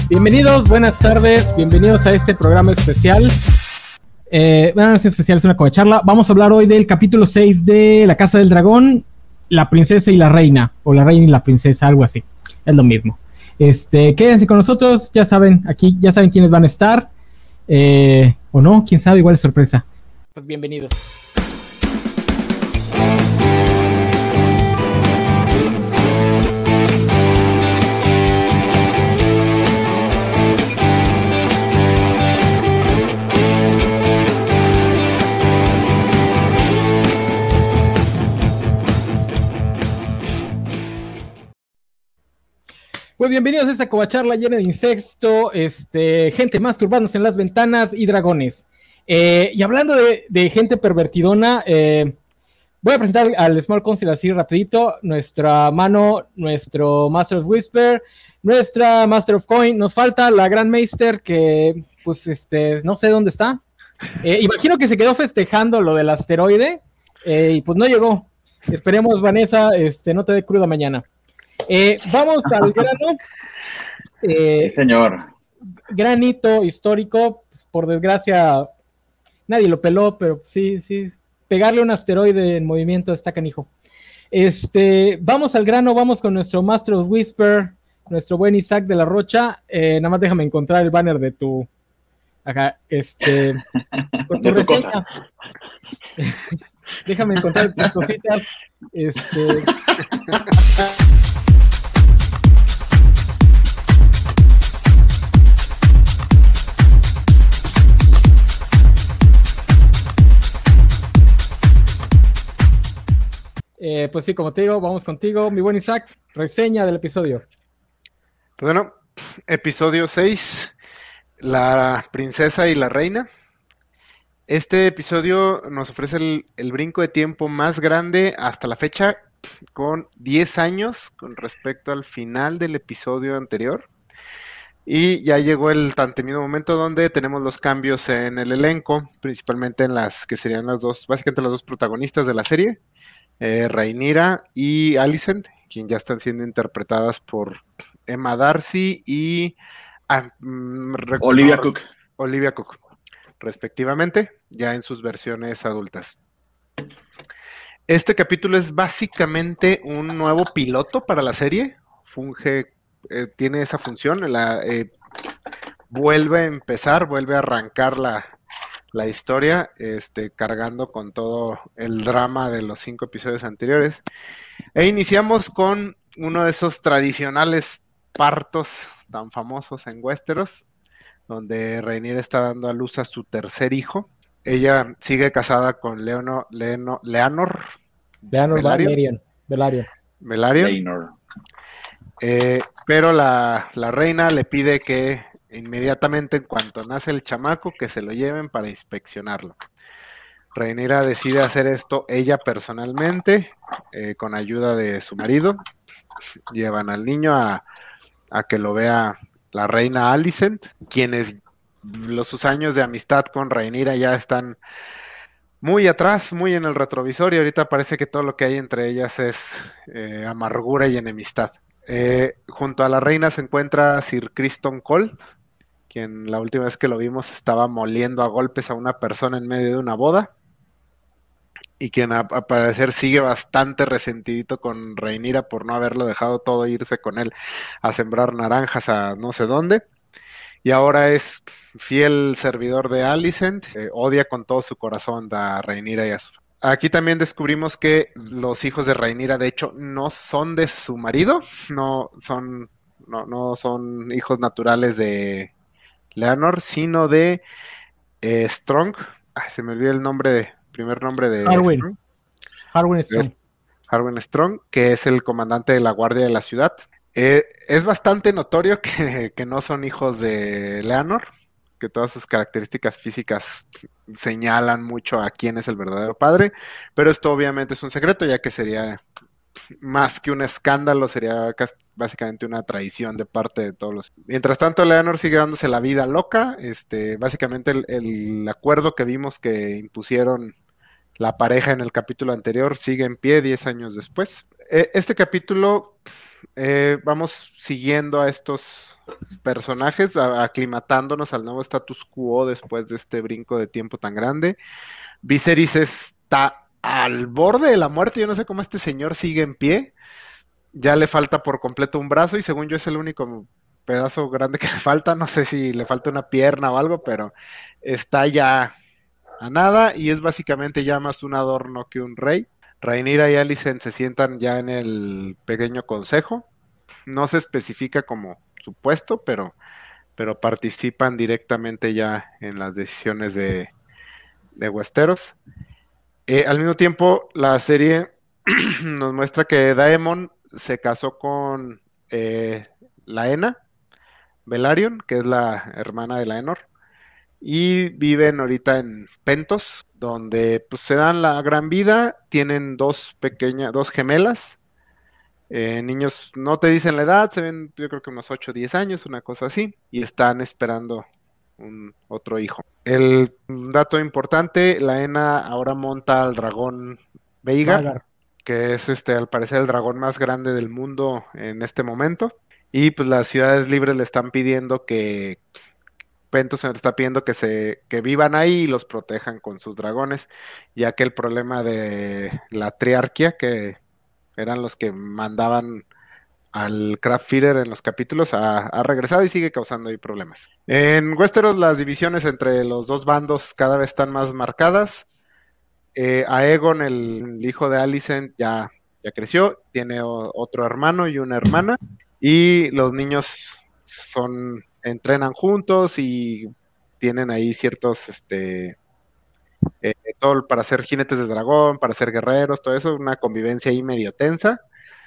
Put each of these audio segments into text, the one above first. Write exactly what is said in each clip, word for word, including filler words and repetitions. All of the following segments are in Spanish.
Bienvenidos, buenas tardes, bienvenidos a este programa especial. Eh, bueno, no es especial, es una covacharla. Vamos a hablar hoy del capítulo seis de La Casa del Dragón, La Princesa y la Reina, o La Reina y la Princesa, algo así, es lo mismo. Este, quédense con nosotros, ya saben, aquí ya saben quiénes van a estar, eh, o no, quién sabe, igual es sorpresa. Pues bienvenidos. Pues bienvenidos a esta covacharla llena de incesto, este, gente masturbándose en las ventanas y dragones. Eh, y hablando de, de gente pervertidona, eh, voy a presentar al Small Council así rapidito. Nuestra mano, nuestro Master of Whisper, nuestra Master of Coin. Nos falta la Grand Meister que, pues, este, no sé dónde está. Eh, imagino que se quedó festejando lo del asteroide eh, y pues no llegó. Esperemos, Vanessa, este, no te dé cruda mañana. Eh, vamos al grano. Eh, sí, señor. Granito histórico, pues, por desgracia, nadie lo peló, pero sí, sí, pegarle un asteroide en movimiento está canijo. Este, vamos al grano, vamos con nuestro Master of Whisper, nuestro buen Isaac de la Rocha. Eh, nada más déjame encontrar el banner de tu, acá, este, con tu, de tu reseña. cosa. Déjame encontrar tus cositas. Este. Eh, pues sí, como te digo, vamos contigo, mi buen Isaac, reseña del episodio. Pues bueno, episodio seis, La Princesa y la Reina. Este episodio nos ofrece el, el brinco de tiempo más grande hasta la fecha, con diez años con respecto al final del episodio anterior. Y ya llegó el tan temido momento donde tenemos los cambios en el elenco, principalmente en las que serían las dos, básicamente las dos protagonistas de la serie. Eh, Rhaenyra y Alicent, quien ya están siendo interpretadas por Emma Darcy y ah, Olivia Cook. Olivia Cook, respectivamente, ya en sus versiones adultas. Este capítulo es básicamente un nuevo piloto para la serie. Funge, eh, tiene esa función, la, eh, vuelve a empezar, vuelve a arrancar la la historia, este, cargando con todo el drama de los cinco episodios anteriores. E iniciamos con uno de esos tradicionales partos tan famosos en Westeros, donde Rhaenyra está dando a luz a su tercer hijo. Ella sigue casada con Leono, Leono, Leanor Leanor Velaryon. Velaryon. Velaryon. Eh, pero la, la reina le pide que inmediatamente, en cuanto nace el chamaco, que se lo lleven para inspeccionarlo. Rhaenyra decide hacer esto ella personalmente, eh, con ayuda de su marido. Llevan al niño a, a que lo vea la reina Alicent, quienes los sus años de amistad con Rhaenyra ya están muy atrás, muy en el retrovisor, y ahorita parece que todo lo que hay entre ellas es eh, amargura y enemistad. Eh, junto a la reina se encuentra Sir Criston Cole, quien la última vez que lo vimos estaba moliendo a golpes a una persona en medio de una boda, y quien a, a parecer sigue bastante resentidito con Rhaenyra por no haberlo dejado todo irse con él a sembrar naranjas a no sé dónde, y ahora es fiel servidor de Alicent. Eh, odia con todo su corazón a Rhaenyra y a su familia. Aquí también descubrimos que los hijos de Rhaenyra, de hecho, no son de su marido, no son, no, no son hijos naturales de Leanor, sino de eh, Strong. Ay, se me olvidó el nombre de, primer nombre de Harwin. Strong. Harwin Strong. Harwin Strong, que es el comandante de la guardia de la ciudad. Eh, es bastante notorio que, que no son hijos de Leanor, que todas sus características físicas señalan mucho a quién es el verdadero padre, pero esto obviamente es un secreto, ya que sería más que un escándalo, sería básicamente una traición de parte de todos los... Mientras tanto, Leanor sigue dándose la vida loca. Este, básicamente el, el acuerdo que vimos que impusieron la pareja en el capítulo anterior sigue en pie diez años después. Este capítulo eh, vamos siguiendo a estos personajes, aclimatándonos al nuevo status quo después de este brinco de tiempo tan grande. Viserys está al borde de la muerte, yo no sé cómo este señor sigue en pie, ya le falta por completo un brazo y según yo es el único pedazo grande que le falta, no sé si le falta una pierna o algo, pero está ya a nada y es básicamente ya más un adorno que un rey. Rhaenyra y Alicent se sientan ya en el pequeño consejo, no se especifica como su puesto, pero, pero participan directamente ya en las decisiones de, de Westeros. Eh, al mismo tiempo, la serie nos muestra que Daemon se casó con eh, Laena Velaryon, que es la hermana de Laenor, y viven ahorita en Pentos, donde pues, se dan la gran vida, tienen dos pequeñas, dos gemelas, eh, niños no te dicen la edad, se ven yo creo que unos ocho o diez años, una cosa así, y están esperando un otro hijo. El dato importante, Laena ahora monta al dragón Veigar, Vagar. que es este al parecer el dragón más grande del mundo en este momento, y pues las ciudades libres le están pidiendo que Pentos se le está pidiendo que se que vivan ahí y los protejan con sus dragones, ya que el problema de la triarquía, que eran los que mandaban al Craft Feeder en los capítulos, ha, ha regresado y sigue causando ahí problemas. En Westeros las divisiones entre los dos bandos cada vez están más marcadas. Eh, Aegon, el, el hijo de Alicent, ya, ya creció, tiene o, otro hermano y una hermana, y los niños son entrenan juntos y tienen ahí ciertos, este, eh, todo para ser jinetes de dragón, para ser guerreros, todo eso, una convivencia ahí medio tensa.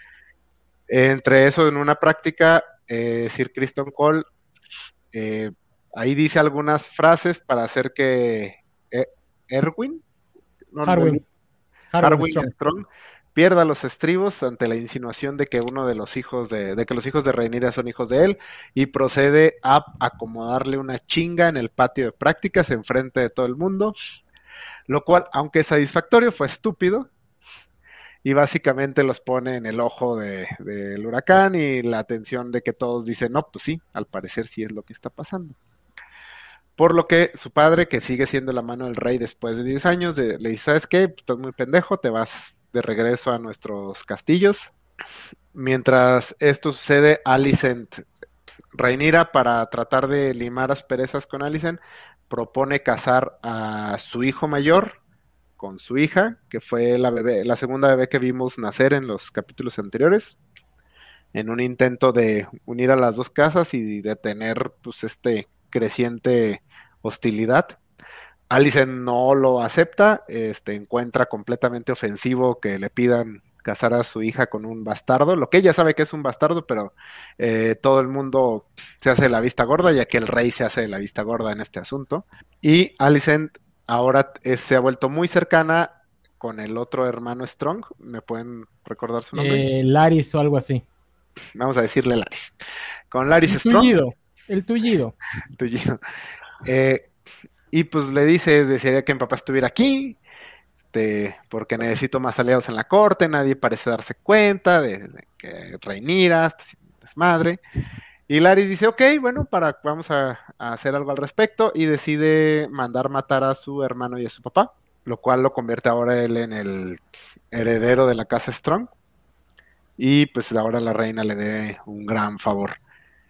Entre eso, en una práctica, eh, Sir Criston Cole eh, ahí dice algunas frases para hacer que eh, Erwin, no, Harwin, no, Harwin Strong. Strong pierda los estribos ante la insinuación de que uno de los hijos de, de que los hijos de Rhaenyra son hijos de él, y procede a acomodarle una chinga en el patio de prácticas enfrente de todo el mundo, lo cual, aunque es satisfactorio, fue estúpido. Y básicamente los pone en el ojo de, del huracán y la atención de que todos dicen, no, pues sí, al parecer sí es lo que está pasando. Por lo que su padre, que sigue siendo la mano del rey después de diez años, de, le dice, ¿sabes qué? Estás muy pendejo, te vas de regreso a nuestros castillos. Mientras esto sucede, Alicent, Rhaenyra, para tratar de limar asperezas con Alicent, propone casar a su hijo mayor con su hija, que fue la bebé, la segunda bebé que vimos nacer en los capítulos anteriores, en un intento de unir a las dos casas y detener pues este creciente hostilidad. Alicent no lo acepta, este, encuentra completamente ofensivo que le pidan casar a su hija con un bastardo, lo que ella sabe que es un bastardo, pero eh, todo el mundo se hace la vista gorda, ya que el rey se hace la vista gorda en este asunto. Y Alicent ahora es, se ha vuelto muy cercana con el otro hermano Strong. ¿Me pueden recordar su nombre? Eh, Larys o algo así. Vamos a decirle Larys. Con Larys el Strong. Tullido, el tullido. El tullido. Eh, y pues le dice, desearía que mi papá estuviera aquí, este, porque necesito más aliados en la corte, nadie parece darse cuenta de, de que Rhaenyra es madre. Y Larys dice, ok, bueno, para, vamos a, a hacer algo al respecto, y decide mandar matar a su hermano y a su papá, lo cual lo convierte ahora él en el heredero de la casa Strong, y pues ahora la reina le dé un gran favor.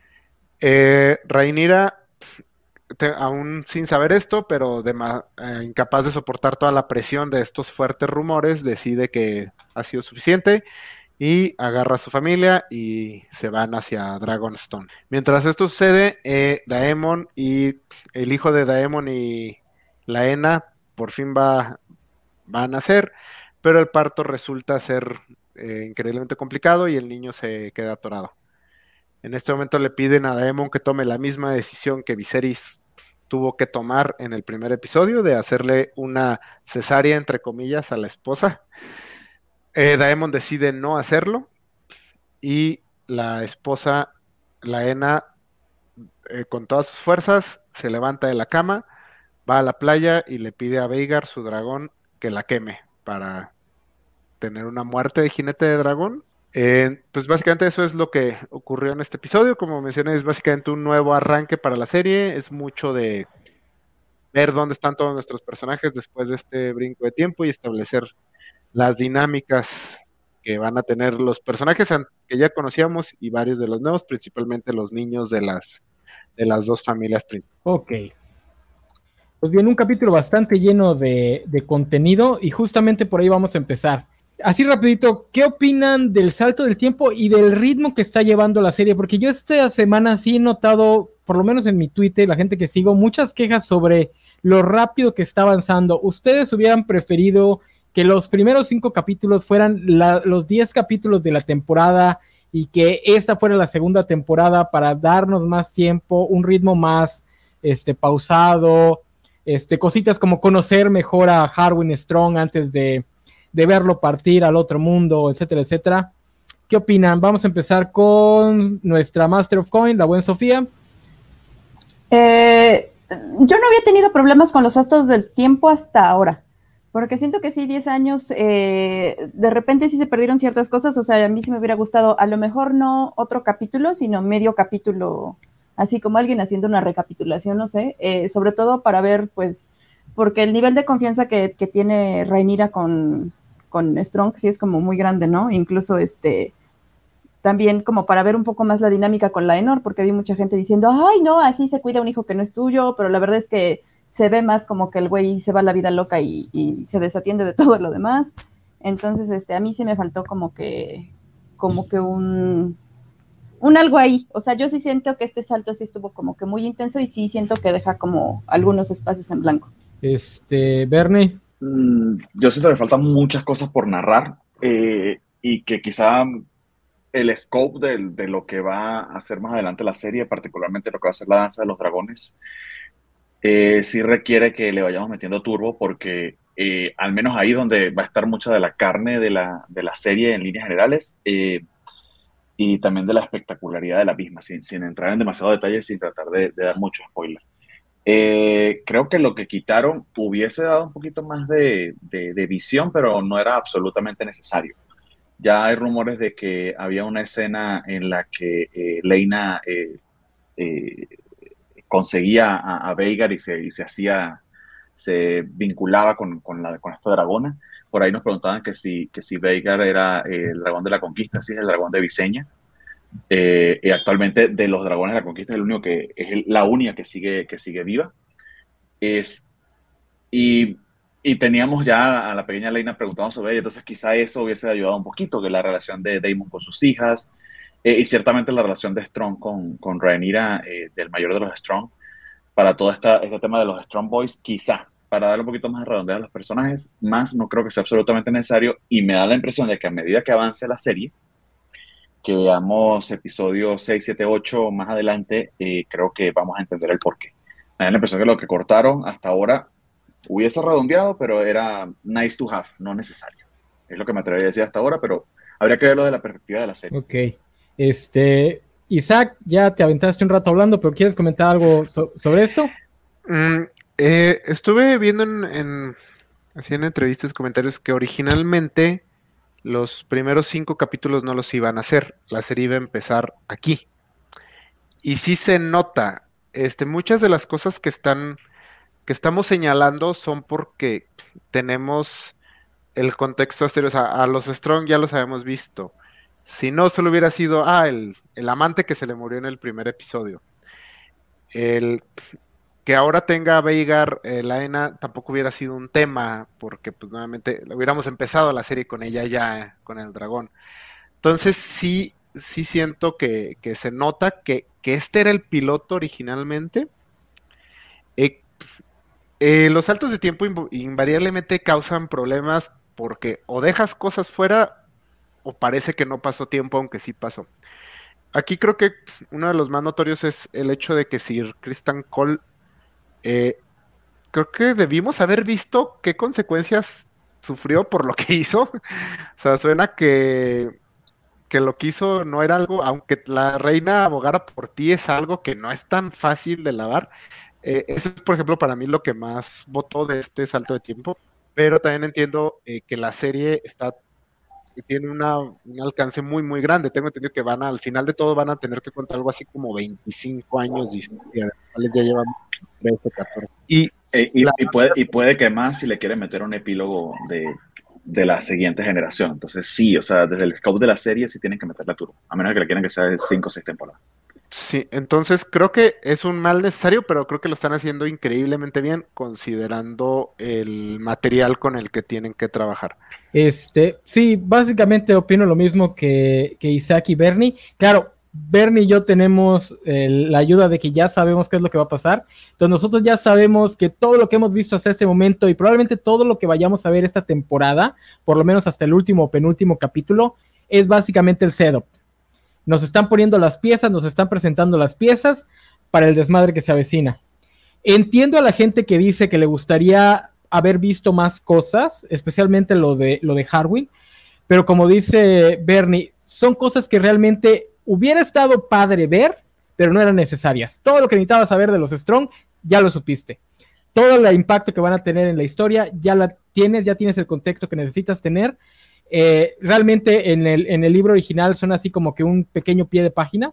Eh, Rhaenyra, te, aún sin saber esto, pero de eh, incapaz de soportar toda la presión de estos fuertes rumores, decide que ha sido suficiente y agarra a su familia y se van hacia Dragonstone. Mientras esto sucede, eh, Daemon y el hijo de Daemon y Laena por fin va, va a nacer, pero el parto resulta ser eh, increíblemente complicado y el niño se queda atorado. En este momento le piden a Daemon que tome la misma decisión que Viserys tuvo que tomar en el primer episodio, de hacerle una cesárea, entre comillas, a la esposa. Eh, Daemon decide no hacerlo y la esposa, Laena, eh, con todas sus fuerzas, se levanta de la cama, va a la playa y le pide a Veigar, su dragón, que la queme para tener una muerte de jinete de dragón. Eh, pues básicamente eso es lo que ocurrió en este episodio. Como mencioné, es básicamente un nuevo arranque para la serie. Es mucho de ver dónde están todos nuestros personajes después de este brinco de tiempo y establecer las dinámicas que van a tener los personajes que ya conocíamos y varios de los nuevos, principalmente los niños de las, de las dos familias principales. Ok. Pues bien, un capítulo bastante lleno de, de contenido y justamente por ahí vamos a empezar. Así rapidito, ¿qué opinan del salto del tiempo y del ritmo que está llevando la serie? Porque yo esta semana sí he notado, por lo menos en mi Twitter, la gente que sigo, muchas quejas sobre lo rápido que está avanzando. ¿Ustedes hubieran preferido que los primeros cinco capítulos fueran la, los diez capítulos de la temporada y que esta fuera la segunda temporada para darnos más tiempo, un ritmo más este, pausado, este, cositas como conocer mejor a Harwin Strong antes de de verlo partir al otro mundo, etcétera, etcétera? ¿Qué opinan? Vamos a empezar con nuestra Master of Coin, la buena Sofía. Eh, yo no había tenido problemas con los astros del tiempo hasta ahora, porque siento que sí, diez años, eh, de repente sí se perdieron ciertas cosas, o sea, a mí sí me hubiera gustado, a lo mejor no otro capítulo, sino medio capítulo, así como alguien haciendo una recapitulación, no sé, eh, sobre todo para ver, pues, porque el nivel de confianza que, que tiene Rhaenyra con, con Strong sí es como muy grande, ¿no? Incluso este también como para ver un poco más la dinámica con Laenor, porque vi mucha gente diciendo, ay, no, así se cuida un hijo que no es tuyo, pero la verdad es que se ve más como que el güey se va a la vida loca y, y se desatiende de todo lo demás. Entonces, este, a mí sí me faltó como que, como que un, un algo ahí. O sea, yo sí siento que este salto sí estuvo como que muy intenso y sí siento que deja como algunos espacios en blanco. Este, Bernie. Mm, yo siento que faltan muchas cosas por narrar eh, y que quizá el scope de, de lo que va a hacer más adelante la serie, particularmente lo que va a ser la danza de los dragones, eh, sí requiere que le vayamos metiendo turbo porque eh, al menos ahí donde va a estar mucha de la carne de la, de la serie en líneas generales eh, y también de la espectacularidad de la misma, sin, sin entrar en demasiado detalle, sin tratar de, de dar mucho spoiler. Eh, creo que lo que quitaron hubiese dado un poquito más de, de, de visión, pero no era absolutamente necesario. Ya hay rumores de que había una escena en la que eh, Laena eh, eh, conseguía a, a Vhagar y se, y se hacía, se vinculaba con, con, la, con esta dragona. Por ahí nos preguntaban que si, que si Vhagar era eh, el dragón de la conquista, si es el dragón de Visenya. Eh, y actualmente de los dragones de la conquista es el único que es la única que sigue, que sigue viva. Es, y, y teníamos ya a la pequeña Laena preguntando sobre ella, entonces quizá eso hubiese ayudado un poquito, que la relación de Daemon con sus hijas eh, y ciertamente la relación de Strong con, con Rhaenyra, eh, del mayor de los Strong, para todo esta, este tema de los Strong Boys, quizá para darle un poquito más de redondez a los personajes, más no creo que sea absolutamente necesario y me da la impresión de que a medida que avance la serie, que veamos episodios seis, siete, ocho más adelante, eh, creo que vamos a entender el porqué. Me da la impresión que lo que cortaron hasta ahora hubiese redondeado, pero era nice to have, no necesario. Es lo que me atrevería a decir hasta ahora, pero habría que verlo de la perspectiva de la serie. Ok. Este, Isaac, ya te aventaste un rato hablando, pero ¿quieres comentar algo so- sobre esto? Mm, eh, estuve viendo en, en, así en entrevistas, comentarios que originalmente los primeros cinco capítulos no los iban a hacer, la serie iba a empezar aquí. Y sí se nota, este, muchas de las cosas que están, que estamos señalando son porque tenemos el contexto exterior, o sea, a los Strong ya los habíamos visto. Si no, solo hubiera sido, ah, el, el amante que se le murió en el primer episodio. El que ahora tenga a Vhagar, eh, Laena, tampoco hubiera sido un tema, porque pues nuevamente hubiéramos empezado la serie con ella ya, eh, con el dragón. Entonces sí, sí siento que, que se nota que, que este era el piloto originalmente. Eh, eh, los saltos de tiempo inv- invariablemente causan problemas porque o dejas cosas fuera o parece que no pasó tiempo, aunque sí pasó. Aquí creo que uno de los más notorios es el hecho de que Sir Criston Cole, eh, creo que debimos haber visto qué consecuencias sufrió por lo que hizo. O sea, suena que, que lo que hizo no era algo, aunque la reina abogara por ti, es algo que no es tan fácil de lavar. Eh, eso es, por ejemplo, para mí lo que más votó de este salto de tiempo, pero también entiendo eh, que la serie está tiene una, un alcance muy, muy grande. Tengo entendido que van a, al final de todo van a tener que contar algo así como veinticinco años de historia, de los cuales ya llevan trece, catorce. Y, eh, y, la, y, puede, y puede que más si le quieren meter un epílogo de, de la siguiente generación. Entonces sí, o sea, desde el scope de la serie sí tienen que meterle a turbo, a menos que le quieran que sea de cinco o seis temporadas. Sí, entonces creo que es un mal necesario, pero creo que lo están haciendo increíblemente bien, considerando el material con el que tienen que trabajar. Este, sí, básicamente opino lo mismo que, que Isaac y Bernie. Claro, Bernie y yo tenemos eh, la ayuda de que ya sabemos qué es lo que va a pasar. Entonces nosotros ya sabemos que todo lo que hemos visto hasta este momento y probablemente todo lo que vayamos a ver esta temporada, por lo menos hasta el último o penúltimo capítulo, es básicamente el setup. Nos están poniendo las piezas, nos están presentando las piezas para el desmadre que se avecina. Entiendo a la gente que dice que le gustaría haber visto más cosas, especialmente lo de, lo de Harwin, pero como dice Bernie, son cosas que realmente hubiera estado padre ver, pero no eran necesarias. Todo lo que necesitabas saber de los Strong, ya lo supiste. Todo el impacto que van a tener en la historia, ya la tienes, ya tienes el contexto que necesitas tener. Eh, realmente en el, en el libro original son así como que un pequeño pie de página.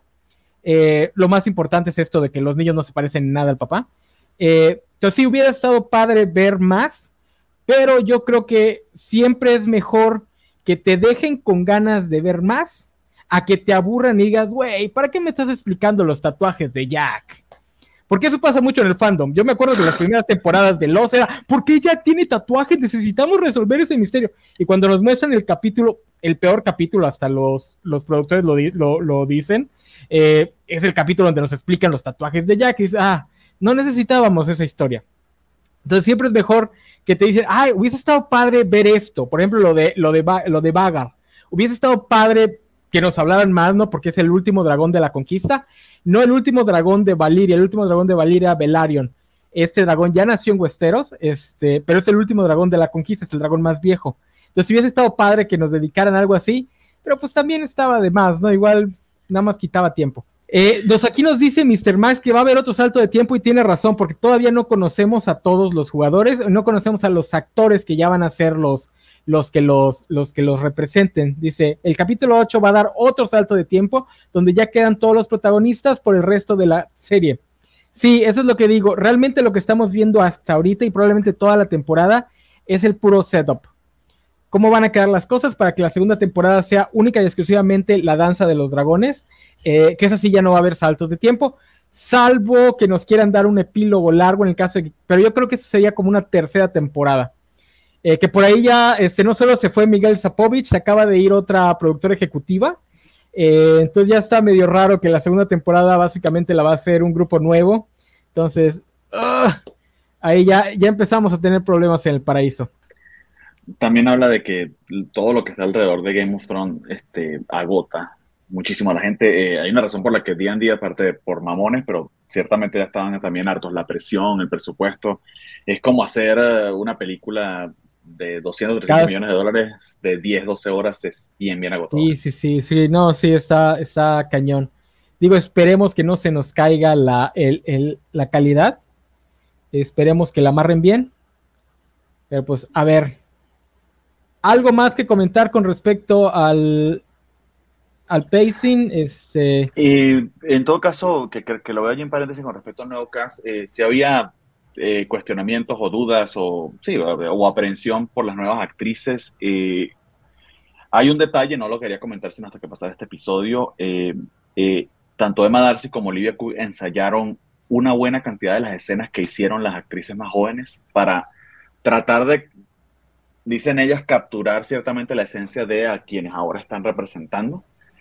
Eh, lo más importante es esto de que los niños no se parecen en nada al papá. Eh, entonces sí hubiera estado padre ver más, pero yo creo que siempre es mejor que te dejen con ganas de ver más a que te aburran y digas, güey, ¿para qué me estás explicando los tatuajes de Jack? Porque eso pasa mucho en el fandom. Yo me acuerdo de las primeras temporadas de Lost era, ¿por qué Jack tiene tatuajes? Necesitamos resolver ese misterio. Y cuando nos muestran el capítulo, el peor capítulo, hasta los, los productores lo, lo, lo dicen, eh, es el capítulo donde nos explican los tatuajes de Jack y dices, ah, no necesitábamos esa historia. Entonces siempre es mejor que te dicen, ay, hubiese estado padre ver esto, por ejemplo, lo de, lo de, lo de Vagar. Hubiese estado padre que nos hablaran más, ¿no? Porque es el último dragón de la conquista. No el último dragón de Valyria, el último dragón de Valyria, Velaryon. Este dragón ya nació en Westeros, este, pero es el último dragón de la conquista, es el dragón más viejo. Entonces hubiese estado padre que nos dedicaran a algo así, pero pues también estaba de más, ¿no? Igual nada más quitaba tiempo. Eh, nos, aquí nos dice míster Max que va a haber otro salto de tiempo y tiene razón, porque todavía no conocemos a todos los jugadores, no conocemos a los actores que ya van a ser los, los, que, los, los que los representen. Dice, el capítulo ocho va a dar otro salto de tiempo, donde ya quedan todos los protagonistas por el resto de la serie. Sí, eso es lo que digo, realmente lo que estamos viendo hasta ahorita y probablemente toda la temporada es el puro setup. Cómo van a quedar las cosas para que la segunda temporada sea única y exclusivamente la danza de los dragones, eh, que esa sí ya no va a haber saltos de tiempo, salvo que nos quieran dar un epílogo largo en el caso de que, pero yo creo que eso sería como una tercera temporada, eh, que por ahí ya, este, no solo se fue Miguel Sapovich, se acaba de ir otra productora ejecutiva, eh, entonces ya está medio raro que la segunda temporada básicamente la va a hacer un grupo nuevo, entonces, uh, ahí ya, ya empezamos a tener problemas en el paraíso. También habla de que todo lo que está alrededor de Game of Thrones este, agota muchísimo a la gente. Eh, hay una razón por la que día en día, aparte de por mamones, pero ciertamente ya estaban también hartos. La presión, el presupuesto. Es como hacer uh, una película de doscientos, trescientos Cada... millones de dólares de diez, doce horas. Es bien, bien agotado. Sí, sí, sí, sí. No, sí, está, está cañón. Digo, esperemos que no se nos caiga la, el, el, la calidad. Esperemos que la amarren bien. Pero pues, a ver. ¿Algo más que comentar con respecto al, al pacing? Este... Y en todo caso, que, que, que lo veo allí en paréntesis con respecto al nuevo cast, eh, si había eh, cuestionamientos o dudas o, sí, o, o aprehensión por las nuevas actrices. Eh, hay un detalle, no lo quería comentar sino hasta que pasara este episodio. Eh, eh, tanto Emma Darcy como Olivia Cook ensayaron una buena cantidad de las escenas que hicieron las actrices más jóvenes para tratar de, dicen ellas, capturar ciertamente la esencia de a quienes ahora están representando.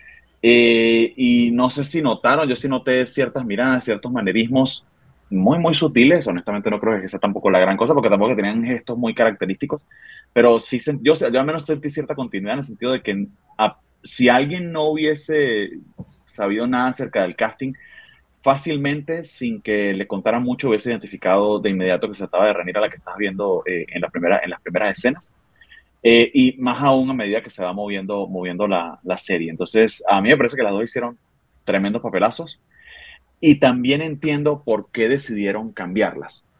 Eh, y no sé si notaron, yo sí noté ciertas miradas, ciertos manerismos muy, muy sutiles. Honestamente no creo que sea tampoco la gran cosa, porque tampoco tenían gestos muy característicos, pero sí, yo, yo al menos sentí cierta continuidad en el sentido de que a, si alguien no hubiese sabido nada acerca del casting, fácilmente, sin que le contaran mucho, hubiese identificado de inmediato que se trataba de Rhaenyra, la que estás viendo eh, en, la primera, en las primeras escenas. Eh, y más aún a medida que se va moviendo, moviendo la, la serie. Entonces, a mí me parece que las dos hicieron tremendos papelazos y también entiendo por qué decidieron cambiarlas.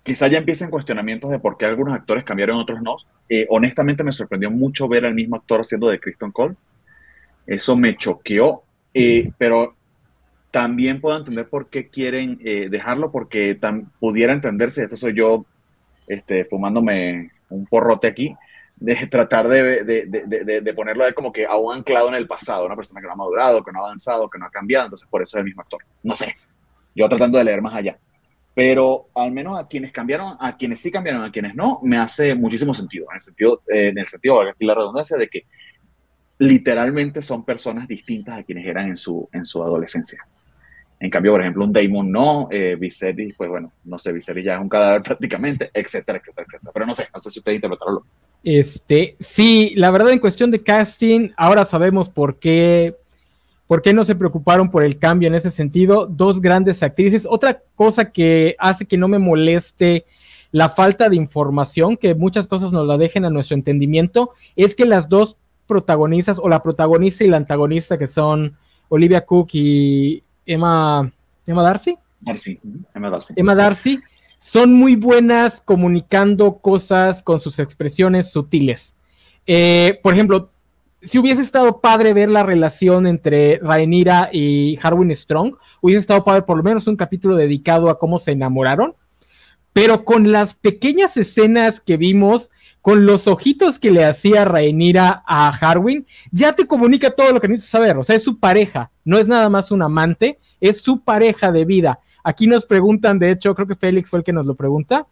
quizá ya empiecen cuestionamientos de por qué algunos actores cambiaron y otros no. Eh, honestamente me sorprendió mucho ver al mismo actor haciendo de Kristen Cole. Eso me choqueó, eh, pero también puedo entender por qué quieren eh, dejarlo, porque tam- pudiera entenderse, esto soy yo este, fumándome un porrote aquí, de tratar de, de, de, de, de ponerlo a él como que aún anclado en el pasado, una persona que no ha madurado, que no ha avanzado, que no ha cambiado, entonces por eso es el mismo actor. No sé, yo tratando de leer más allá. Pero al menos a quienes cambiaron, a quienes sí cambiaron, a quienes no, me hace muchísimo sentido, en el sentido, eh, en el sentido, aquí la redundancia, de que literalmente son personas distintas a quienes eran en su, en su adolescencia. En cambio, por ejemplo, un Daemon no, eh, Viserys, pues bueno, no sé, Viserys ya es un cadáver prácticamente, etcétera, etcétera, etcétera. Pero no sé, no sé si ustedes interpretaron. Este, sí, la verdad en cuestión de casting, ahora sabemos por qué, por qué no se preocuparon por el cambio en ese sentido. Dos grandes actrices. Otra cosa que hace que no me moleste la falta de información, que muchas cosas nos la dejen a nuestro entendimiento, es que las dos protagonistas, o la protagonista y la antagonista, que son Olivia Cook y Emma, Emma Darcy. Darcy, Emma Darcy. Emma Darcy, son muy buenas comunicando cosas con sus expresiones sutiles. Eh, por ejemplo, si hubiese estado padre ver la relación entre Rhaenyra y Harwin Strong, hubiese estado padre por lo menos un capítulo dedicado a cómo se enamoraron, pero con las pequeñas escenas que vimos, con los ojitos que le hacía Rhaenyra a Harwin, ya te comunica todo lo que necesitas saber. O sea, es su pareja, no es nada más un amante, es su pareja de vida. Aquí nos preguntan, de hecho, creo que Félix fue el que nos lo pregunta.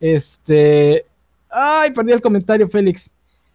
Este, ay, perdí el comentario, Félix.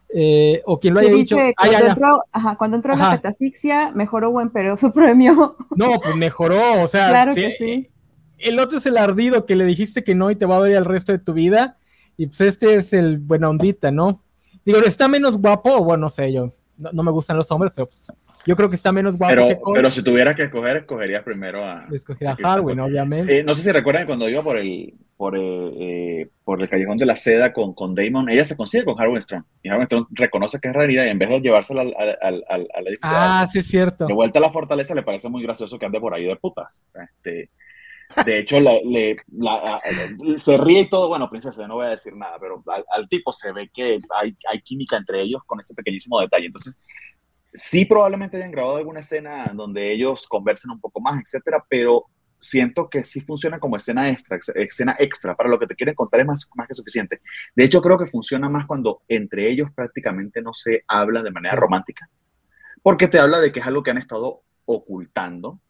Eh, o quien lo haya dicho. Dice, Ay, cuando, ay, entró, ajá, cuando entró ajá. la catafixia, mejoró buen, pero su premio. No, pues mejoró, o sea. Claro sí, que sí. El otro es el ardido que le dijiste que no y te va a doler el resto de tu vida. Y pues este es el buena ondita, ¿no? Digo, está menos guapo, bueno, no sé, yo. No, no me gustan los hombres, pero pues yo creo que está menos guapo pero, que Cole. Pero si tuvieras que escoger, escogerías primero a... Escogería a Harwin, obviamente. Eh, no sé si recuerdan cuando iba por el, por, eh, por el Callejón de la Seda con, con Daemon, ella se consigue con Harwin Strong. Y Harwin Strong reconoce que es realidad y en vez de llevársela al, al, al, al, al edificio, Ah, sí es cierto. de vuelta a la fortaleza, le parece muy gracioso que ande por ahí de putas. Este, de hecho, le, le, la, la, se ríe y todo. Bueno, princesa, no voy a decir nada, pero al, al tipo se ve que hay, hay química entre ellos con ese pequeñísimo detalle. Entonces, sí probablemente hayan grabado alguna escena donde ellos conversen un poco más, etcétera, pero siento que sí funciona como escena extra, escena extra, para lo que te quieren contar es más, más que suficiente. De hecho, creo que funciona más cuando entre ellos prácticamente no se habla de manera romántica, porque te habla de que es algo que han estado ocultando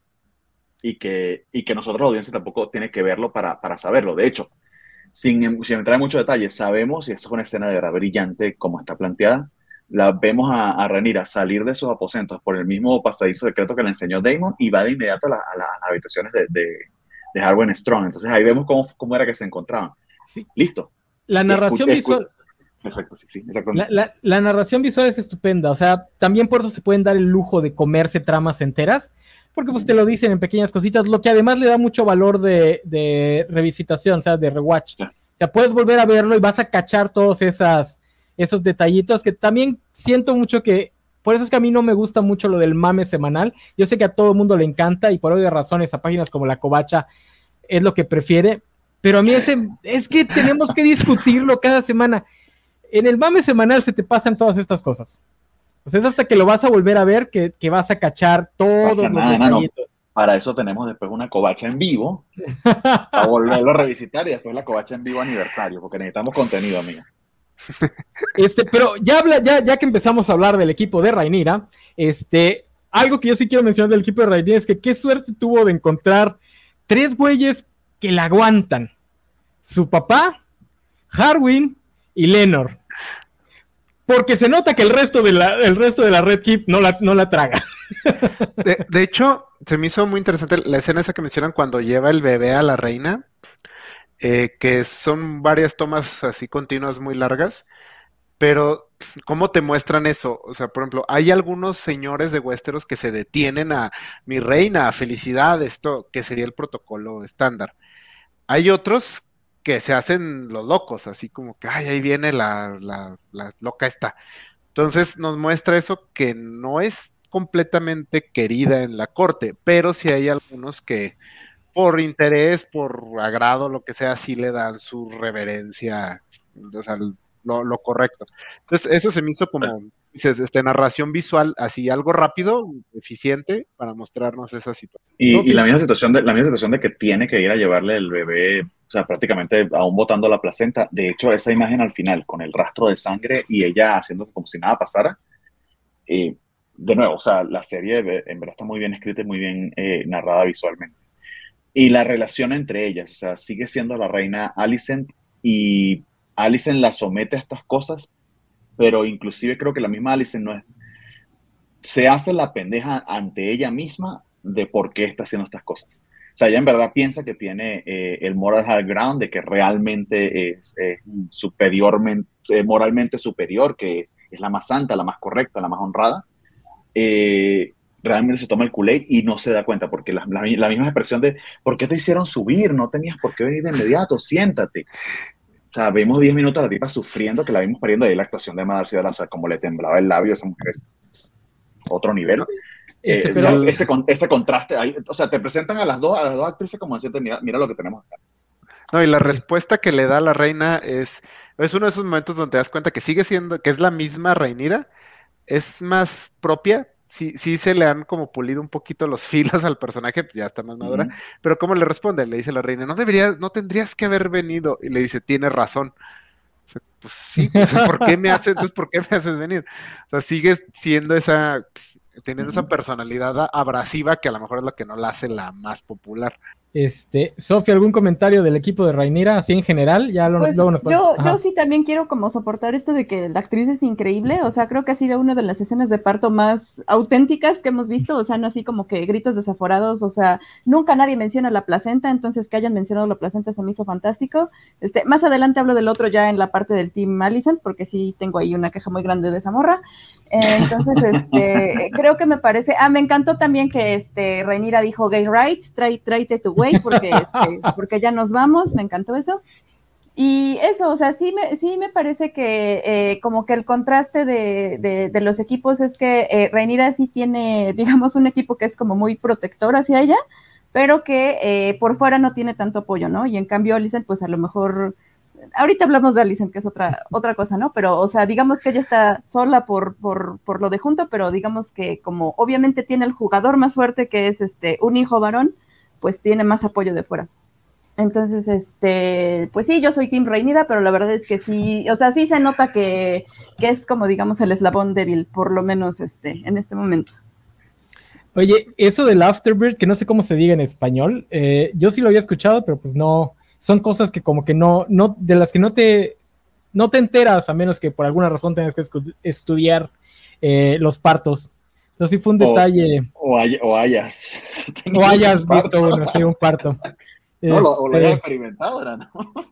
y que, y que nosotros, la audiencia, tampoco tiene que verlo para, para saberlo. De hecho, sin, sin entrar en muchos detalles, sabemos, y esto es una escena de verdad brillante como está planteada, la vemos a, a Rhaenyra salir de sus aposentos por el mismo pasadizo secreto que le enseñó Daemon y va de inmediato a, la, a, la, a las habitaciones de, de, de Harwin Strong. Entonces ahí vemos cómo, cómo era que se encontraban. Sí. Listo. La narración escu- visual... escu- Perfecto, sí, sí, exactamente. La, la, la narración visual es estupenda, o sea, también por eso se pueden dar el lujo de comerse tramas enteras, porque pues te lo dicen en pequeñas cositas, lo que además le da mucho valor de, de revisitación, o sea, de rewatch. Sí. O sea, puedes volver a verlo y vas a cachar todos esas, esos detallitos que también siento mucho que, por eso es que a mí no me gusta mucho lo del mame semanal. Yo sé que a todo el mundo le encanta y por obvias razones a páginas como La Covacha es lo que prefiere, pero a mí ese, es que tenemos que discutirlo cada semana. En el mame semanal se te pasan todas estas cosas. O sea, es hasta que lo vas a volver a ver que, que vas a cachar todos Pasa los nada, detallitos. no. Para eso tenemos después una covacha en vivo, para volverlo a revisitar y después la covacha en vivo aniversario, porque necesitamos contenido, amiga. Este, pero ya, habla, ya, ya que empezamos a hablar del equipo de Rhaenyra, este, algo que yo sí quiero mencionar del equipo de Rhaenyra es que qué suerte tuvo de encontrar tres güeyes que la aguantan. Su papá, Harwin y Lenor. Porque se nota que el resto de la, el resto de la Red Keep no la, no la traga. De, de hecho, se me hizo muy interesante la escena esa que mencionan cuando lleva el bebé a la reina, eh, que son varias tomas así continuas muy largas, pero ¿cómo te muestran eso? O sea, por ejemplo, hay algunos señores de Westeros que se detienen a mi reina, felicidad, esto que sería el protocolo estándar. Hay otros que se hacen los locos, así como que, ay, ahí viene la, la, la loca esta. Entonces nos muestra eso que no es completamente querida en la corte, pero sí hay algunos que por interés, por agrado, lo que sea, sí le dan su reverencia, o sea, lo, lo correcto. Entonces, eso se me hizo como, dices, este, narración visual, así, algo rápido, eficiente, para mostrarnos esa situación. Y, y la misma situación de la misma situación de que tiene que ir a llevarle el bebé, o sea, prácticamente aún botando la placenta. De hecho, esa imagen al final, con el rastro de sangre y ella haciendo como si nada pasara, eh, de nuevo, o sea, la serie en verdad está muy bien escrita y muy bien eh, narrada visualmente. Y la relación entre ellas, o sea, sigue siendo la reina Alicent y Alicent la somete a estas cosas, pero inclusive creo que la misma Alicent no es, se hace la pendeja ante ella misma de por qué está haciendo estas cosas. O sea, ella en verdad piensa que tiene eh, el moral high ground, de que realmente es, es superiormente, eh, moralmente superior, que es la más santa, la más correcta, la más honrada. Eh, realmente se toma el Kool-Aid y no se da cuenta, porque la, la, la misma expresión de ¿por qué te hicieron subir? No tenías por qué venir de inmediato, siéntate. O sea, vemos diez minutos a la tipa sufriendo, que la vimos pariendo, de la actuación de Madar Ciudad, o sea, como le temblaba el labio a esa mujer, es otro nivel. Ese, eh, pero... ese, ese contraste, ahí, o sea, te presentan a las dos, a las dos actrices como decirte, mira, mira lo que tenemos acá. No, y la respuesta que le da la reina es, es uno de esos momentos donde te das cuenta que sigue siendo, que es la misma Rhaenyra, es más propia, sí, sí se le han como pulido un poquito los filos al personaje, ya está más madura, uh-huh. Pero ¿cómo le responde? Le dice la reina, no deberías, no tendrías que haber venido, y le dice, tienes razón. O sea, pues sí, pues, ¿por qué me haces, entonces por qué me haces venir? O sea, sigue siendo esa, teniendo uh-huh. esa personalidad abrasiva que a lo mejor es lo que no la hace la más popular. Este, Sofía, ¿algún comentario del equipo de Rhaenyra, así en general? Ya lo, pues luego nos yo, yo sí también quiero como soportar esto de que la actriz es increíble, o sea, creo que ha sido una de las escenas de parto más auténticas que hemos visto, o sea, no así como que gritos desaforados, o sea, nunca nadie menciona la placenta, entonces que hayan mencionado la placenta se me hizo fantástico. Este, más adelante hablo del otro ya en la parte del team Alicent, porque sí tengo ahí una queja muy grande de esa morra. Eh, entonces, este, creo que me parece, ah, me encantó también que este Rhaenyra dijo gay rights, tráete trai, tu güey, porque, este, porque ya nos vamos, me encantó eso. Y eso, o sea, sí me, sí me parece que eh, como que el contraste de, de, de los equipos es que eh, Rhaenyra sí tiene, digamos, un equipo que es como muy protector hacia ella, pero que eh, por fuera no tiene tanto apoyo, ¿no? Y en cambio Alicent, pues a lo mejor, ahorita hablamos de Alicent, que es otra, otra cosa, ¿no? Pero, o sea, digamos que ella está sola por, por, por lo de junto, pero digamos que como obviamente tiene el jugador más fuerte, que es este un hijo varón, pues tiene más apoyo de fuera. Entonces, este, pues sí, yo soy Team Rhaenyra, pero la verdad es que sí, o sea, sí se nota que, que es como, digamos, el eslabón débil, por lo menos este, en este momento. Oye, eso del Afterbirth, que no sé cómo se diga en español, eh, yo sí lo había escuchado, pero pues no, son cosas que como que no, no, de las que no te, no te enteras, a menos que por alguna razón tengas que escu- estudiar eh, los partos. Entonces sí fue un detalle. O, o, hay, o hayas. O hayas visto uno, sí, un parto. No, este, lo, o lo hayas experimentado, ¿no?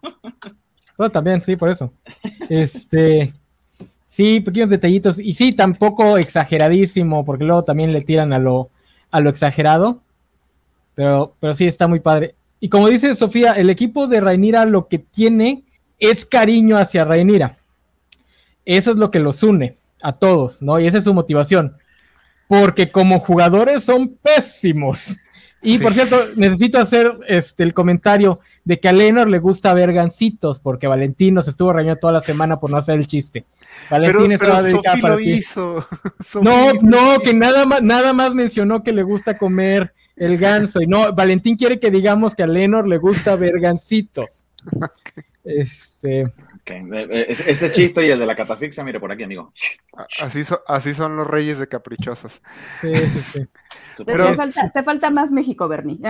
Bueno, también, sí, por eso. Este, sí, pequeños detallitos. Y sí, tampoco exageradísimo, porque luego también le tiran a lo, a lo exagerado. Pero, pero sí, está muy padre. Y como dice Sofía, el equipo de Rhaenyra lo que tiene es cariño hacia Rhaenyra. Eso es lo que los une a todos, ¿no? Y esa es su motivación. Porque como jugadores son pésimos. Y sí. Por cierto, necesito hacer este el comentario de que a Laenor le gusta ver gancitos, porque Valentín nos estuvo regañando toda la semana por no hacer el chiste. Valentín pero, pero Sophie lo hizo. No, no, que nada más, nada más mencionó que le gusta comer el ganso. Y no, Valentín quiere que digamos que a Laenor le gusta ver gancitos. Okay. Este... Okay. Ese, ese chiste y el de la catafixia, mire por aquí, amigo. Así, so, así son los reyes de caprichosos. Sí, sí, sí. Pero, te, falta, te falta más México, Bernie.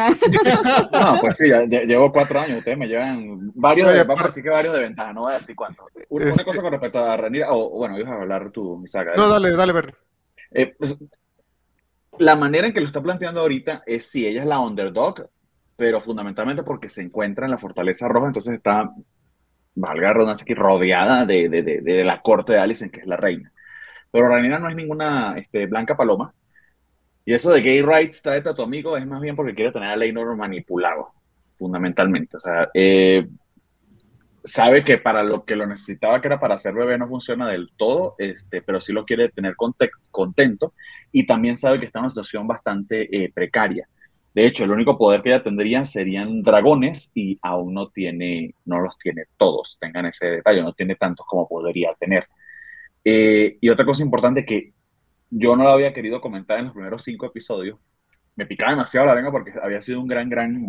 No, pues sí, ya, ya llevo cuatro años, ustedes me llevan varios, de, vamos a decir que varios de ventaja, no voy a decir cuánto. Una, este... una cosa con respecto a Rhaenyra, o oh, bueno, ibas a hablar tú, mi saga. No, dale, dale, Bernie. Eh, pues, la manera en que lo está planteando ahorita es si sí, ella es la underdog, pero fundamentalmente porque se encuentra en la Fortaleza Roja, entonces está, valga la redundancia aquí, rodeada de, de, de, de la corte de Alicent, que es la reina. Pero Rhaenyra no es ninguna este, blanca paloma. Y eso de gay rights, está de tu amigo, es más bien porque quiere tener a Laenor manipulado, fundamentalmente. O sea, eh, sabe que para lo que lo necesitaba, que era para hacer bebé, no funciona del todo, este, pero sí lo quiere tener contento. Y también sabe que está en una situación bastante eh, precaria. De hecho, el único poder que ella tendría serían dragones y aún no tiene, no los tiene todos, tengan ese detalle, no tiene tantos como podría tener. Eh, y otra cosa importante que yo no lo había querido comentar en los primeros cinco episodios, me picaba demasiado la lengua porque había sido un gran, gran,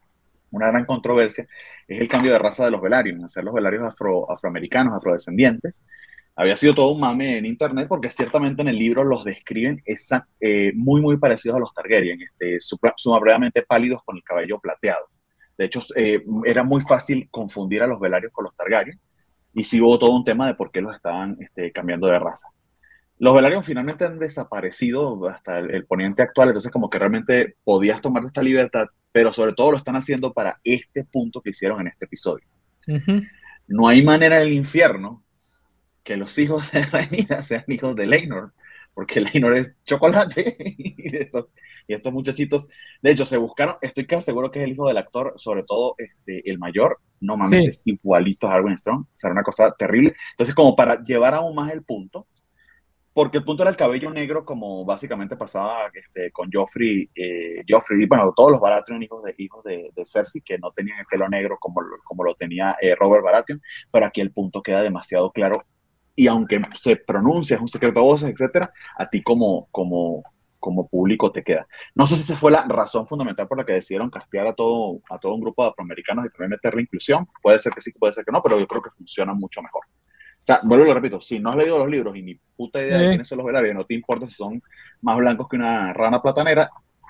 una gran controversia, es el cambio de raza de los Velaryon, hacer los Velaryon afro, afroamericanos, afrodescendientes. Había sido todo un mame en internet porque ciertamente en el libro los describen exact, eh, muy, muy parecidos a los Targaryen, este, sumamente pálidos con el cabello plateado. De hecho, eh, era muy fácil confundir a los Velaryon con los Targaryen y sí hubo todo un tema de por qué los estaban este, cambiando de raza. Los Velaryon finalmente han desaparecido hasta el, el poniente actual, entonces como que realmente podías tomar esta libertad, pero sobre todo lo están haciendo para este punto que hicieron en este episodio. Uh-huh. No hay manera en el infierno que los hijos de Rhaenyra sean hijos de Laenor, porque Laenor es chocolate y, estos, y estos muchachitos, de hecho se buscaron, estoy casi seguro que es el hijo del actor, sobre todo este, el mayor, no mames, sí. Es igualito a Harwin Strong, o sea, era una cosa terrible. Entonces como para llevar aún más el punto, porque el punto era el cabello negro, como básicamente pasaba este, con Joffrey, eh, Joffrey, y bueno, todos los Baratheon hijos de, hijos de, de Cersei, que no tenían el pelo negro como, como lo tenía eh, Robert Baratheon, pero aquí el punto queda demasiado claro, y aunque se pronuncia, es un secreto a voces, etcétera, a ti como, como, como público te queda. No sé si esa fue la razón fundamental por la que decidieron castear a todo, a todo un grupo de afroamericanos y también meterle inclusión, puede ser que sí, puede ser que no, pero yo creo que funciona mucho mejor. O sea, vuelvo y lo repito, si no has leído los libros y ni puta idea ¿Eh? de quiénes son los Velaryon, no te importa si son más blancos que una rana platanera,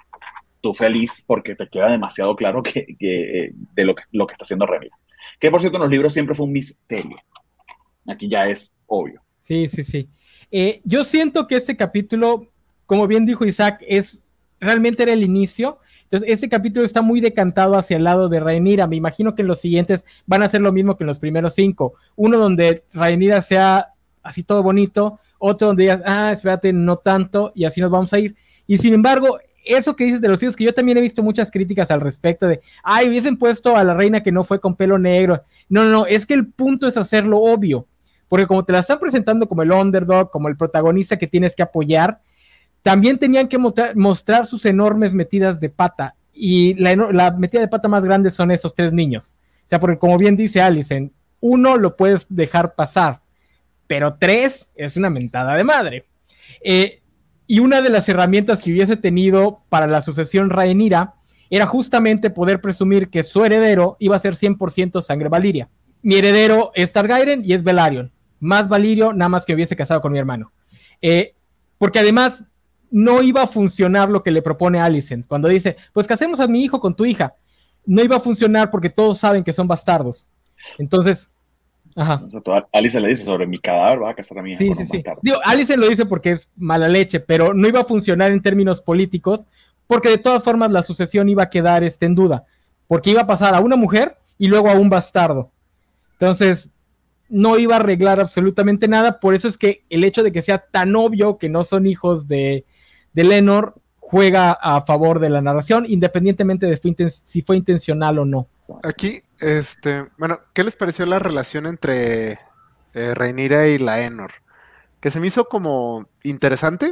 tú feliz porque te queda demasiado claro que, que, de lo que, lo que está haciendo Rhaenyra. Que por cierto en los libros siempre fue un misterio. Aquí ya es obvio. Sí, sí, sí. Eh, yo siento que este capítulo, como bien dijo Isaac, es realmente era el inicio. Entonces, ese capítulo está muy decantado hacia el lado de Rhaenyra. Me imagino que en los siguientes van a hacer lo mismo que en los primeros cinco. Uno donde Rhaenyra sea así todo bonito, otro donde digas, ah, espérate, no tanto, y así nos vamos a ir. Y sin embargo, eso que dices de los hijos, que yo también he visto muchas críticas al respecto de, ay, hubiesen puesto a la reina que no fue con pelo negro. No, no, no, es que el punto es hacerlo obvio. Porque como te la están presentando como el underdog, como el protagonista que tienes que apoyar, también tenían que mostrar, mostrar sus enormes metidas de pata, y la, la metida de pata más grande son esos tres niños. O sea, porque como bien dice Alicent, uno lo puedes dejar pasar, pero tres es una mentada de madre. Eh, y una de las herramientas que hubiese tenido para la sucesión Rhaenyra era justamente poder presumir que su heredero iba a ser cien por ciento sangre Valyria. Mi heredero es Targaryen y es Velaryon. Más Valyrio, nada más que hubiese casado con mi hermano. Eh, porque además no iba a funcionar lo que le propone Alicent. Cuando dice, pues casemos a mi hijo con tu hija. No iba a funcionar porque todos saben que son bastardos. Entonces, ajá. Alicent le dice, sobre mi cadáver vas a casar a mi hija. Sí, sí, sí. Digo, Alicent lo dice porque es mala leche, pero no iba a funcionar en términos políticos, porque de todas formas la sucesión iba a quedar este, en duda. Porque iba a pasar a una mujer y luego a un bastardo. Entonces, no iba a arreglar absolutamente nada. Por eso es que el hecho de que sea tan obvio que no son hijos de, de Laenor juega a favor de la narración, independientemente de fue inten- si fue intencional o no. Aquí, este, bueno, ¿qué les pareció la relación entre eh, Rhaenyra y Laenor? Que se me hizo como interesante,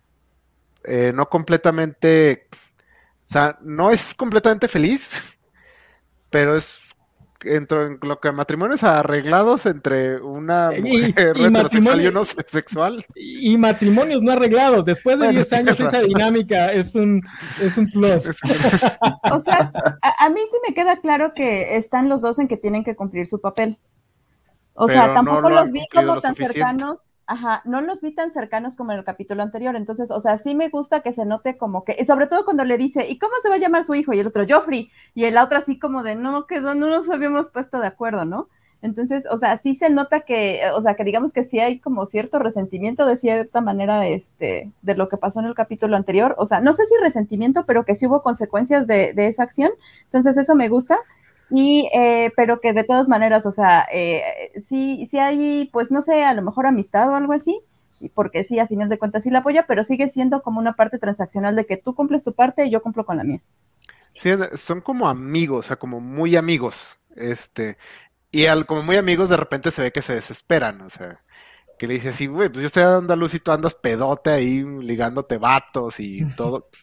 eh, no completamente, o sea, no es completamente feliz, pero es entre en lo que matrimonios arreglados entre una mujer y, y heterosexual y un homosexual. Y matrimonios no arreglados. Después de bueno, diez años esa razón. Dinámica es un, es un plus. O sea, a, a mí sí me queda claro que están los dos en que tienen que cumplir su papel. O Pero sea, tampoco no los vi como tan suficiente. cercanos, ajá, no los vi tan cercanos como en el capítulo anterior, entonces, o sea, sí me gusta que se note como que, y sobre todo cuando le dice, ¿y cómo se va a llamar su hijo? Y el otro, Joffrey, y el otro así como de, no, que no nos habíamos puesto de acuerdo, ¿no? Entonces, o sea, sí se nota que, o sea, que digamos que sí hay como cierto resentimiento de cierta manera, este, de lo que pasó en el capítulo anterior, o sea, no sé si resentimiento, pero que sí hubo consecuencias de, de esa acción, entonces eso me gusta. Y, eh, pero que de todas maneras, o sea, eh, sí, sí hay, pues no sé, a lo mejor amistad o algo así, porque sí, a final de cuentas sí la apoya, pero sigue siendo como una parte transaccional de que tú cumples tu parte y yo cumplo con la mía. Sí, son como amigos, o sea, como muy amigos, este, y al, como muy amigos de repente se ve que se desesperan, o sea, que le dice así, güey, pues yo estoy dando a luz y tú andas pedote ahí ligándote vatos y todo.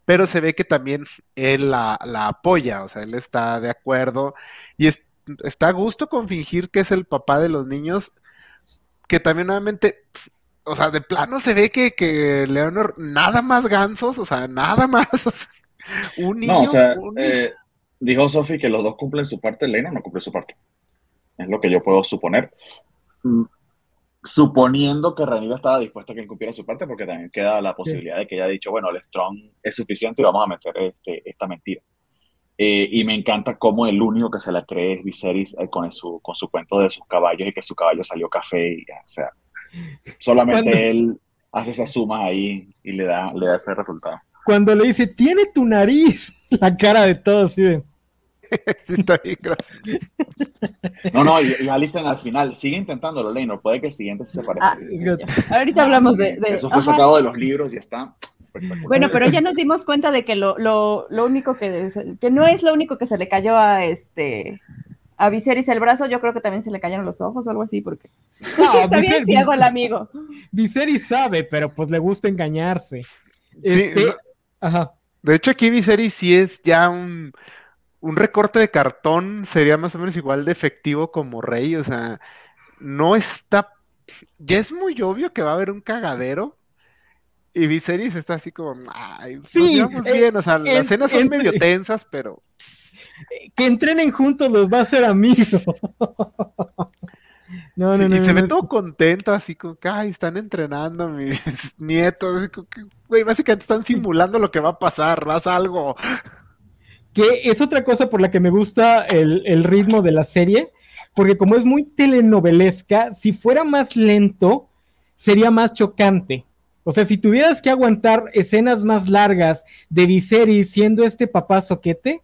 pero se ve que también él la, la apoya, o sea, él está de acuerdo y es, está a gusto con fingir que es el papá de los niños, que también nuevamente, o sea, de plano se ve que, que Leonor nada más gansos, o sea, nada más, o sea, un niño. No, o sea, un niño. Eh, dijo Sophie que los dos cumplen su parte, Lena no cumple su parte. Es lo que yo puedo suponer. Mm, Suponiendo que Rhaenyra estaba dispuesta a que él cumpliera su parte, porque también queda la posibilidad sí. de que ella haya dicho, bueno, el Strong es suficiente y vamos a meter este, esta mentira. Eh, y me encanta cómo el único que se la cree es Viserys eh, con, su, con su cuento de sus caballos y que su caballo salió café. Y, o sea, solamente cuando, él hace esas sumas ahí y le da, le da ese resultado. Cuando le dice, tiene tu nariz, la cara de todos, así de... Sí, está bien, gracias. No, no, y, y Alicent al final sigue intentándolo, Leinor, puede que el siguiente se parezca. Ah, ahorita hablamos de... de Eso fue ajá. sacado de los libros y está... Bueno, pero ya nos dimos cuenta de que lo, lo, lo único que, que no es lo único que se le cayó a este a Viserys el brazo, yo creo que también se le cayeron los ojos o algo así, porque no, está bien ciego el amigo. Viserys sabe, pero pues le gusta engañarse. Este, sí, no, ajá. De hecho, aquí Viserys sí es ya un, un recorte de cartón, sería más o menos igual de efectivo como rey, o sea, no está, ya es muy obvio que va a haber un cagadero. Y Viserys está así como, ay, sí, nos llevamos eh, bien, o sea, las en, escenas son entre, medio tensas, pero... Que entrenen juntos los va a hacer amigos. No, sí, no, no, y no, se no, ve no. todo contento, así como que, ay, están entrenando mis nietos, así como que, güey, básicamente están simulando lo que va a pasar, haz algo. Que es otra cosa por la que me gusta el, el ritmo de la serie, porque como es muy telenovelesca, si fuera más lento, sería más chocante. O sea, si tuvieras que aguantar escenas más largas de Viserys siendo este papá soquete,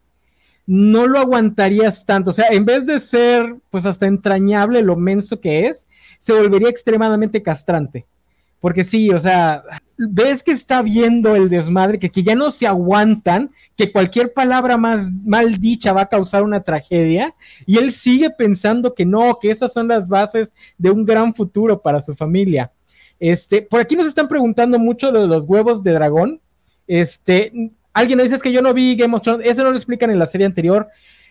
no lo aguantarías tanto. O sea, en vez de ser, pues, hasta entrañable lo menso que es, se volvería extremadamente castrante. Porque sí, o sea, ves que está viendo el desmadre, que, que ya no se aguantan, que cualquier palabra más mal dicha va a causar una tragedia, y él sigue pensando que no, que esas son las bases de un gran futuro para su familia. Este, por aquí nos están preguntando mucho de los huevos de dragón. Este, alguien nos dice es que yo no vi Game of Thrones, eso no lo explican en la serie anterior.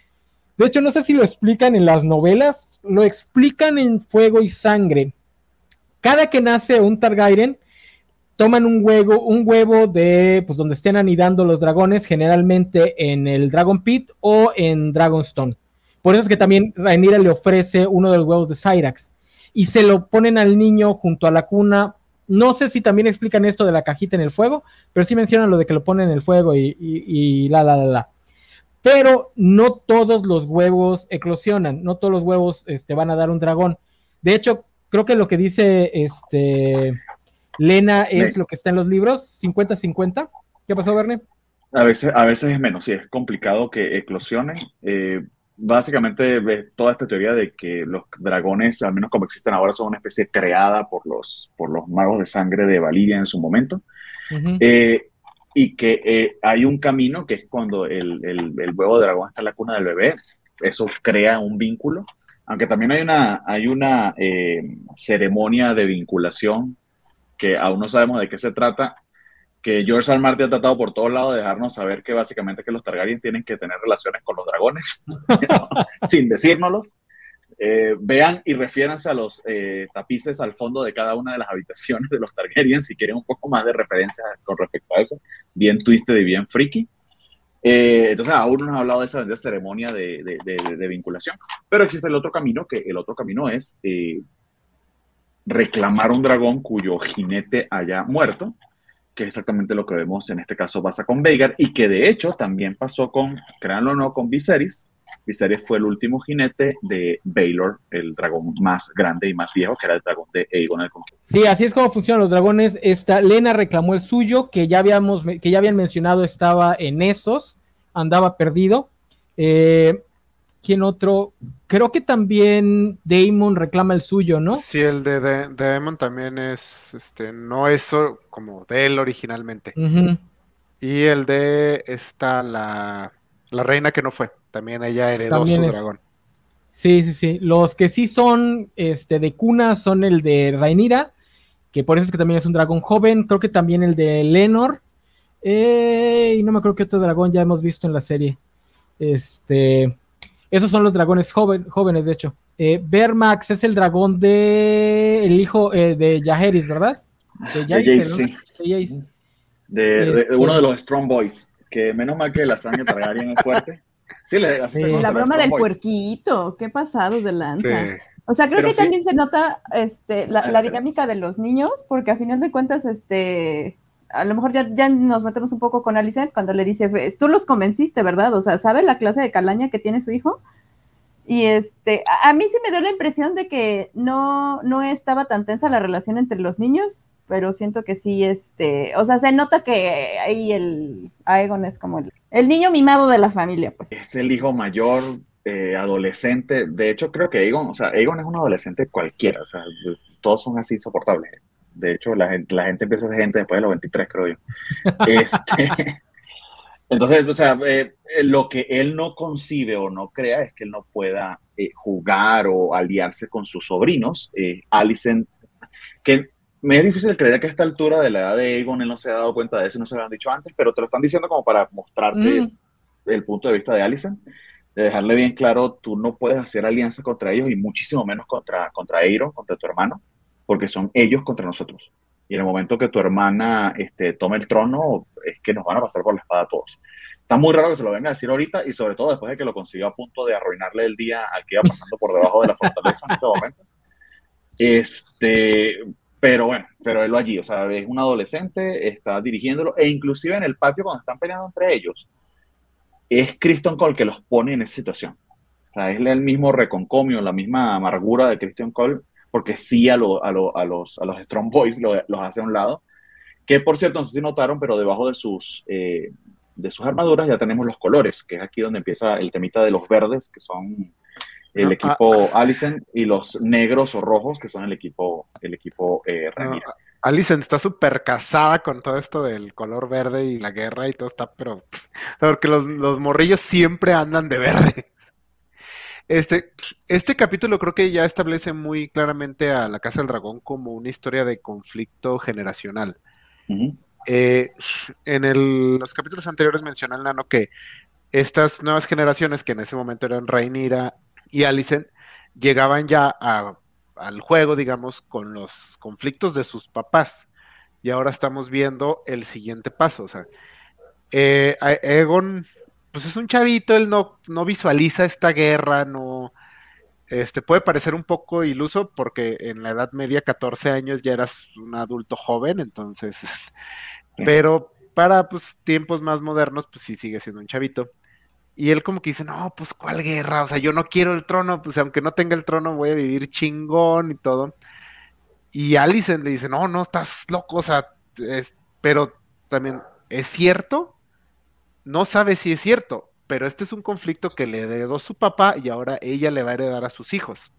De hecho, no sé si lo explican en las novelas, lo explican en Fuego y Sangre. Cada que nace un Targaryen, toman un huevo, un huevo de, pues, donde estén anidando los dragones, generalmente en el Dragon Pit o en Dragonstone. Por eso es que también Rhaenyra le ofrece uno de los huevos de Syrax. Y se lo ponen al niño junto a la cuna. No sé si también explican esto de la cajita en el fuego, pero sí mencionan lo de que lo ponen en el fuego y, y, y la, la, la, la. Pero no todos los huevos eclosionan, no todos los huevos este, van a dar un dragón. De hecho, creo que lo que dice este, Lena es sí. Lo que está en los libros, cincuenta cincuenta. ¿Qué pasó, Verne? A veces, a veces es menos, sí, es complicado que eclosionen. Eh, Básicamente ves toda esta teoría de que los dragones, al menos como existen ahora, son una especie creada por los, por los magos de sangre de Valyria en su momento. Uh-huh. eh, y que eh, hay un camino que es cuando el, el, el huevo de dragón está en la cuna del bebé, eso crea un vínculo, aunque también hay una, hay una eh, ceremonia de vinculación que aún no sabemos de qué se trata, que George R. R. Martin ha tratado por todos lados de dejarnos saber que básicamente que los Targaryen tienen que tener relaciones con los dragones, ¿no? Sin decírnoslos. Eh, vean y refiéranse a los eh, tapices al fondo de cada una de las habitaciones de los Targaryen si quieren un poco más de referencia con respecto a eso. Bien twisted y bien freaky. Eh, entonces aún no nos ha hablado de esa, de esa ceremonia de, de, de, de vinculación. Pero existe el otro camino, que el otro camino es eh, reclamar un dragón cuyo jinete haya muerto, que es exactamente lo que vemos en este caso pasa con Vhagar, y que de hecho también pasó con, créanlo o no, con Viserys. Viserys fue el último jinete de Baelor, el dragón más grande y más viejo, que era el dragón de Aegon el Conquistador. Sí, así es como funcionan los dragones. Esta, Lena reclamó el suyo, que ya habíamos, que ya habían mencionado, estaba en Essos, andaba perdido. Eh, ¿Quién otro? Creo que también Daemon reclama el suyo, ¿no? Sí, el de, de, de Daemon también es, este, no es como de él originalmente. Uh-huh. Y el de esta, la, la reina que no fue, también ella heredó también su es. dragón. Sí, sí, sí. Los que sí son este, de cuna son el de Rhaenyra, que por eso es que también es un dragón joven. Creo que también el de Lenor. Eh, y no me acuerdo qué otro dragón ya hemos visto en la serie. Este, esos son los dragones joven, jóvenes, de hecho. Eh, Vermax es el dragón de el hijo eh, de Jaehaerys, ¿verdad? De Jace, sí. De, Jace. De, de, de uno de los Strong Boys, que menos mal que la sangre Targaryen es fuerte. Sí, le, así sí. se La broma del Boys. Puerquito, qué pasado de lanza. Sí. O sea, creo Pero que sí. también se nota este, la, la dinámica de los niños, porque a final de cuentas, este, a lo mejor ya, ya nos metemos un poco con Alicent cuando le dice, tú los convenciste, ¿verdad? O sea, ¿sabe la clase de calaña que tiene su hijo? Y este, a, a mí sí me dio la impresión de que no, no estaba tan tensa la relación entre los niños, pero siento que sí, este, o sea, se nota que ahí el Aegon es como el, el niño mimado de la familia, pues. Es el hijo mayor, eh, adolescente. De hecho, creo que Aegon, o sea, Aegon es un adolescente cualquiera, o sea, todos son así insoportables. De hecho, la gente, la gente empieza a ser gente después de los veintitrés, creo yo. este, entonces, o sea, eh, lo que él no concibe o no crea es que él no pueda eh, jugar o aliarse con sus sobrinos. Eh, Alicent, que me es difícil creer que a esta altura de la edad de Aegon él no se ha dado cuenta de eso, no se lo han dicho antes, pero te lo están diciendo como para mostrarte mm. el punto de vista de Alicent, de dejarle bien claro, tú no puedes hacer alianza contra ellos y muchísimo menos contra, contra Aeron, contra tu hermano, porque son ellos contra nosotros. Y en el momento que tu hermana este, tome el trono, es que nos van a pasar por la espada a todos. Está muy raro que se lo venga a decir ahorita, y sobre todo después de que lo consiguió a punto de arruinarle el día al que iba pasando por debajo de la fortaleza en ese momento. Este, pero bueno, pero él lo allí, o sea, es un adolescente, está dirigiéndolo, e inclusive en el patio cuando están peleando entre ellos, es Criston Cole que los pone en esa situación. O sea, es el mismo reconcomio, la misma amargura de Criston Cole, porque sí a, lo, a, lo, a, los, a los Strong Boys lo, los hace a un lado, que por cierto, no sé si notaron, pero debajo de sus, eh, de sus armaduras ya tenemos los colores, que es aquí donde empieza el temita de los verdes, que son el no, equipo ah, Alicent, y los negros o rojos, que son el equipo, el equipo eh, Rhaenyra. No, Alicent está súper casada con todo esto del color verde y la guerra y todo está, pero porque los, los morrillos siempre andan de verde. Este, este capítulo creo que ya establece muy claramente a la Casa del Dragón como una historia de conflicto generacional. Uh-huh. Eh, en el, los capítulos anteriores menciona el Nano que estas nuevas generaciones, que en ese momento eran Rhaenyra y Alicent, llegaban ya a, al juego, digamos, con los conflictos de sus papás. Y ahora estamos viendo el siguiente paso. O sea, eh, Aegon... pues es un chavito, él no, no visualiza esta guerra, no, este, puede parecer un poco iluso porque en la Edad Media, catorce años, ya eras un adulto joven, entonces, este, pero para pues tiempos más modernos, pues sí sigue siendo un chavito. Y él como que dice, no, pues ¿cuál guerra? O sea, yo no quiero el trono, pues aunque no tenga el trono voy a vivir chingón y todo. Y Alicent le dice, no, no, estás loco, o sea, es, pero también, ¿es cierto? No sabe si es cierto, pero este es un conflicto que le heredó su papá y ahora ella le va a heredar a sus hijos.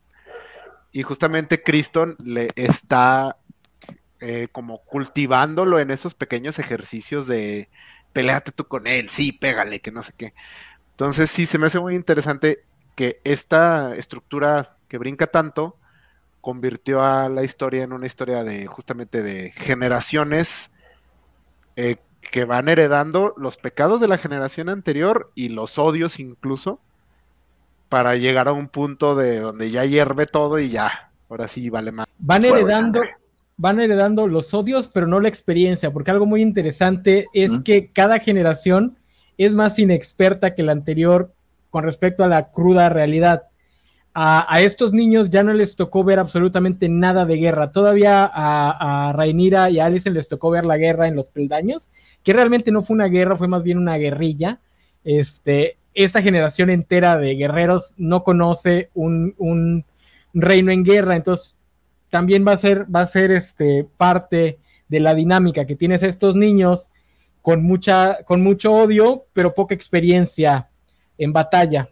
Y justamente Criston le está eh, como cultivándolo en esos pequeños ejercicios de peleate tú con él, sí, pégale, que no sé qué. Entonces sí, se me hace muy interesante que esta estructura que brinca tanto convirtió a la historia en una historia de justamente de generaciones eh, que van heredando los pecados de la generación anterior y los odios incluso para llegar a un punto de donde ya hierve todo y ya, ahora sí vale más. Van heredando, van heredando los odios, pero no la experiencia, porque algo muy interesante es ¿Mm? que cada generación es más inexperta que la anterior con respecto a la cruda realidad. A, a estos niños ya no les tocó ver absolutamente nada de guerra. Todavía a, a Rhaenyra y a Alicent les tocó ver la guerra en los peldaños, que realmente no fue una guerra, fue más bien una guerrilla. Este, esta generación entera de guerreros no conoce un, un reino en guerra, entonces también va a ser, va a ser este, parte de la dinámica que tienes a estos niños con, mucha, con mucho odio, pero poca experiencia en batalla.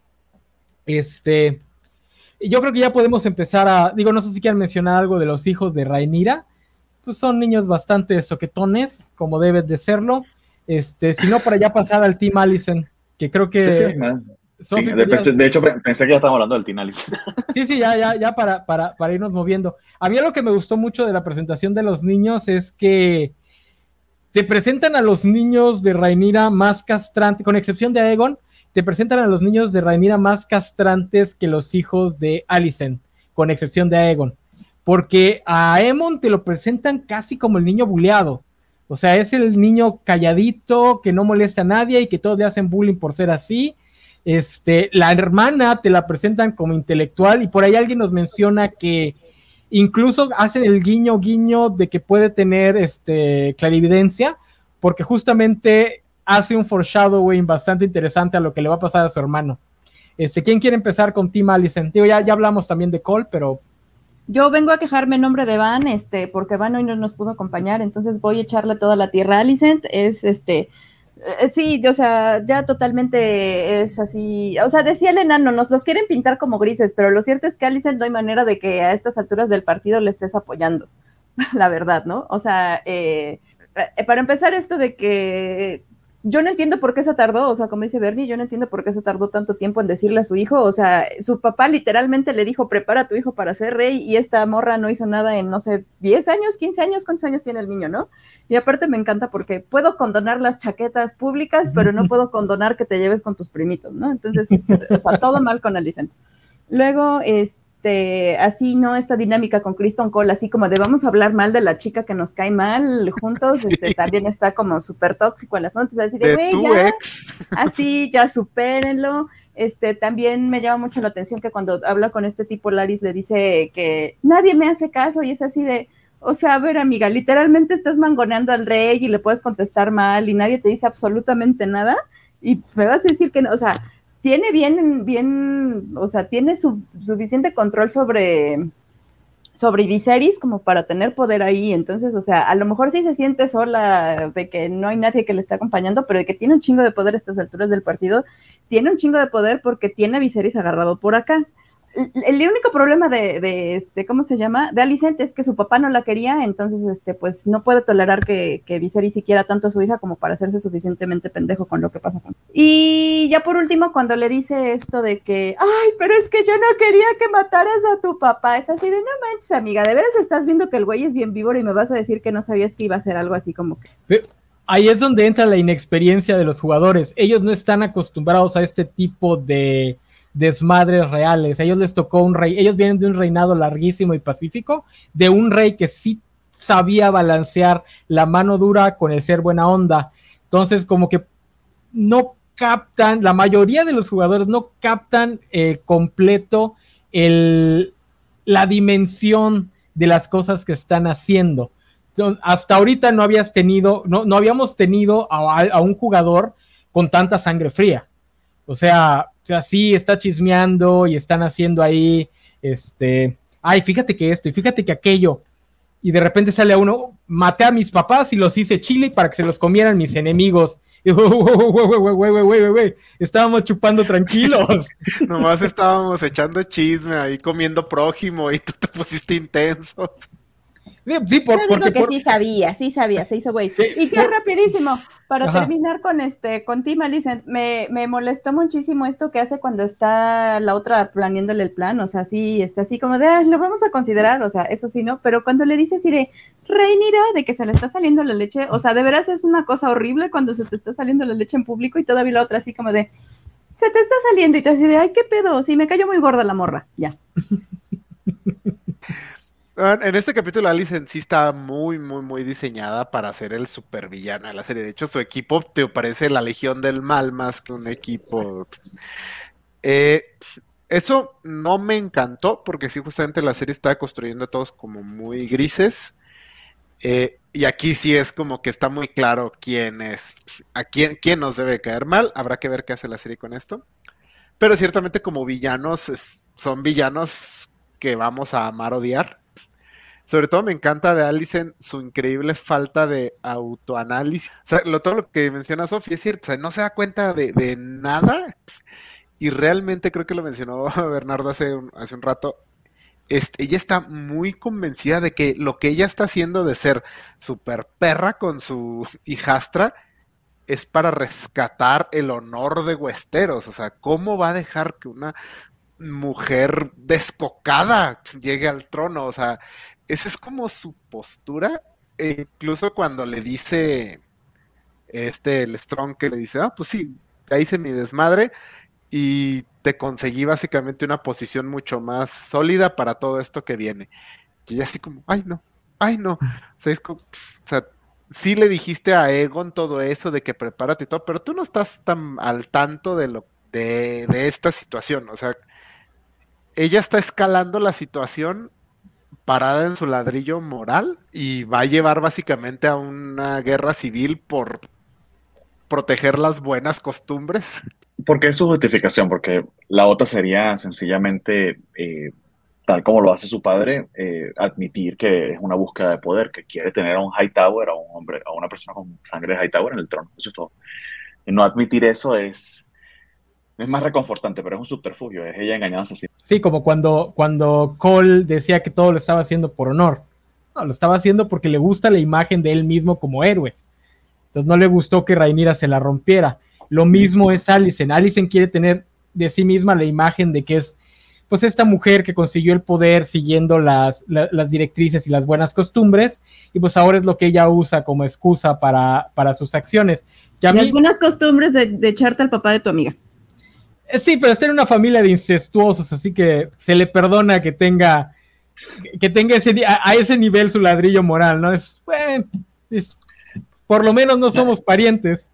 Este... Yo creo que ya podemos empezar a, digo, no sé si quieren mencionar algo de los hijos de Rhaenyra, pues son niños bastante soquetones, como deben de serlo, este, si no para ya pasar al Team Alicent, que creo que... Sí, sí, sí, de, de, de hecho pensé que ya estábamos hablando del Team Alicent. Sí, sí, ya, ya, ya para, para, para irnos moviendo. A mí lo que me gustó mucho de la presentación de los niños es que te presentan a los niños de Rhaenyra más castrantes, con excepción de Aegon, te presentan a los niños de Rhaenyra más castrantes que los hijos de Alicent, con excepción de Aegon, porque a Aemon te lo presentan casi como el niño buleado, o sea, es el niño calladito, que no molesta a nadie y que todos le hacen bullying por ser así. Este, la hermana te la presentan como intelectual y por ahí alguien nos menciona que incluso hace el guiño guiño de que puede tener este, clarividencia, porque justamente hace un foreshadowing bastante interesante a lo que le va a pasar a su hermano. Este, ¿quién quiere empezar con Team Alicent? Digo, ya, ya hablamos también de Cole, pero... Yo vengo a quejarme en nombre de Van, este, porque Van hoy no nos pudo acompañar, entonces voy a echarle toda la tierra a Alicent. Es este... Eh, sí, o sea, ya totalmente es así, o sea, decía el enano, nos los quieren pintar como grises, pero lo cierto es que Alicent no hay manera de que a estas alturas del partido le estés apoyando, la verdad, ¿no? O sea, eh, eh, para empezar esto de que yo no entiendo por qué se tardó, o sea, como dice Bernie, yo no entiendo por qué se tardó tanto tiempo en decirle a su hijo, o sea, su papá literalmente le dijo, prepara a tu hijo para ser rey, y esta morra no hizo nada en, no sé, diez años, quince años, ¿cuántos años tiene el niño, no? Y aparte me encanta porque puedo condonar las chaquetas públicas, pero no puedo condonar que te lleves con tus primitos, ¿no? Entonces, o sea, todo mal con Alicent. Luego, este, así, ¿no? Esta dinámica con Criston Cole, así como de vamos a hablar mal de la chica que nos cae mal juntos, sí. este, también está como súper tóxico el asunto, o sea, así de, de tu ya, ex. Así, ya supérenlo. Este, también me llama mucho la atención que cuando habla con este tipo, Larys le dice que nadie me hace caso, y es así de, o sea, a ver, amiga, literalmente estás mangoneando al rey y le puedes contestar mal y nadie te dice absolutamente nada, y me vas a decir que no, o sea, tiene bien, bien, o sea, tiene su, suficiente control sobre, sobre Viserys como para tener poder ahí, entonces, o sea, a lo mejor sí se siente sola de que no hay nadie que le esté acompañando, pero de que tiene un chingo de poder a estas alturas del partido, tiene un chingo de poder porque tiene a Viserys agarrado por acá. El, el único problema de, de este, ¿cómo se llama? De Alicent es que su papá no la quería, entonces, este, pues, no puede tolerar que, que Viserys siquiera tanto a su hija como para hacerse suficientemente pendejo con lo que pasa con. Y ya por último, cuando le dice esto de que, ay, pero es que yo no quería que mataras a tu papá, es así de, no manches, amiga, de veras estás viendo que el güey es bien víboro y me vas a decir que no sabías que iba a ser algo así como que... Pero ahí es donde entra la inexperiencia de los jugadores. Ellos no están acostumbrados a este tipo de desmadres reales. A ellos les tocó un rey, ellos vienen de un reinado larguísimo y pacífico, de un rey que sí sabía balancear la mano dura con el ser buena onda. Entonces, como que no captan, la mayoría de los jugadores no captan eh, completo el, la dimensión de las cosas que están haciendo. Entonces, hasta ahorita no habías tenido, no, no habíamos tenido a, a un jugador con tanta sangre fría. O sea, o sea, sí está chismeando y están haciendo ahí, este, ay, fíjate que esto y fíjate que aquello. Y de repente sale a uno, maté a mis papás y los hice chile para que se los comieran mis enemigos. Y, wey, wey, wey, wey, wey, estábamos chupando tranquilos. Nomás estábamos echando chisme ahí, comiendo prójimo y tú te pusiste intenso. Sí, por, Yo digo porque, que por... sí sabía, sí sabía, se hizo güey. Y ya rapidísimo, para Ajá. terminar con este, con Team Alicent, me, me molestó muchísimo esto que hace cuando está la otra planeándole el plan, o sea, sí, está así como de, ah, lo vamos a considerar, o sea, eso sí, ¿no? Pero cuando le dice así de, Rhaenyra, de que se le está saliendo la leche, o sea, de veras es una cosa horrible cuando se te está saliendo la leche en público y todavía la otra así como de, se te está saliendo y te así de, ay, qué pedo, sí, me cayó muy gorda la morra, ya. En este capítulo Alicent sí está muy, muy, muy diseñada para ser el supervillano de la serie. De hecho, su equipo te parece la Legión del Mal más que un equipo. Eh, eso no me encantó porque sí, justamente la serie está construyendo a todos como muy grises. Eh, y aquí sí es como que está muy claro quién es, a quién, quién nos debe caer mal. Habrá que ver qué hace la serie con esto. Pero ciertamente como villanos, es, son villanos que vamos a amar odiar. Sobre todo me encanta de Alicent su increíble falta de autoanálisis. O sea, lo, todo lo que menciona Sofía es cierto, o sea, no se da cuenta de, de nada. Y realmente creo que lo mencionó Bernardo hace un, hace un rato. Este, ella está muy convencida de que lo que ella está haciendo de ser súper perra con su hijastra es para rescatar el honor de Westeros. O sea, ¿cómo va a dejar que una mujer descocada llegue al trono? O sea, esa es como su postura. E incluso cuando le dice este, el Strong, que le dice, ah, pues sí, ya hice mi desmadre y te conseguí básicamente una posición mucho más sólida para todo esto que viene. Y ella así como, ay no, ay no. O sea, es como, pff, o sea, sí le dijiste a Egon todo eso de que prepárate y todo, pero tú no estás tan al tanto de lo de, de esta situación. O sea, ella está escalando la situación parada en su ladrillo moral y va a llevar básicamente a una guerra civil por proteger las buenas costumbres. Porque es su justificación, porque la otra sería sencillamente, eh, tal como lo hace su padre, eh, admitir que es una búsqueda de poder, que quiere tener a un Hightower, a un hombre, a una persona con sangre de Hightower en el trono. Eso es todo. Y no admitir eso es, es más reconfortante, pero es un subterfugio, es ella engañándose así. Sí, como cuando, cuando Cole decía que todo lo estaba haciendo por honor. No, lo estaba haciendo porque le gusta la imagen de él mismo como héroe. Entonces no le gustó que Rhaenyra se la rompiera. Lo mismo es Alicent. Alicent quiere tener de sí misma la imagen de que es pues esta mujer que consiguió el poder siguiendo las, la, las directrices y las buenas costumbres, y pues ahora es lo que ella usa como excusa para, para sus acciones. Las mí, buenas costumbres de, de echarte al papá de tu amiga. Sí, pero está en una familia de incestuosos, así que se le perdona que tenga que tenga ese, a, a ese nivel su ladrillo moral, ¿no? Es, bueno, es por lo menos no somos parientes.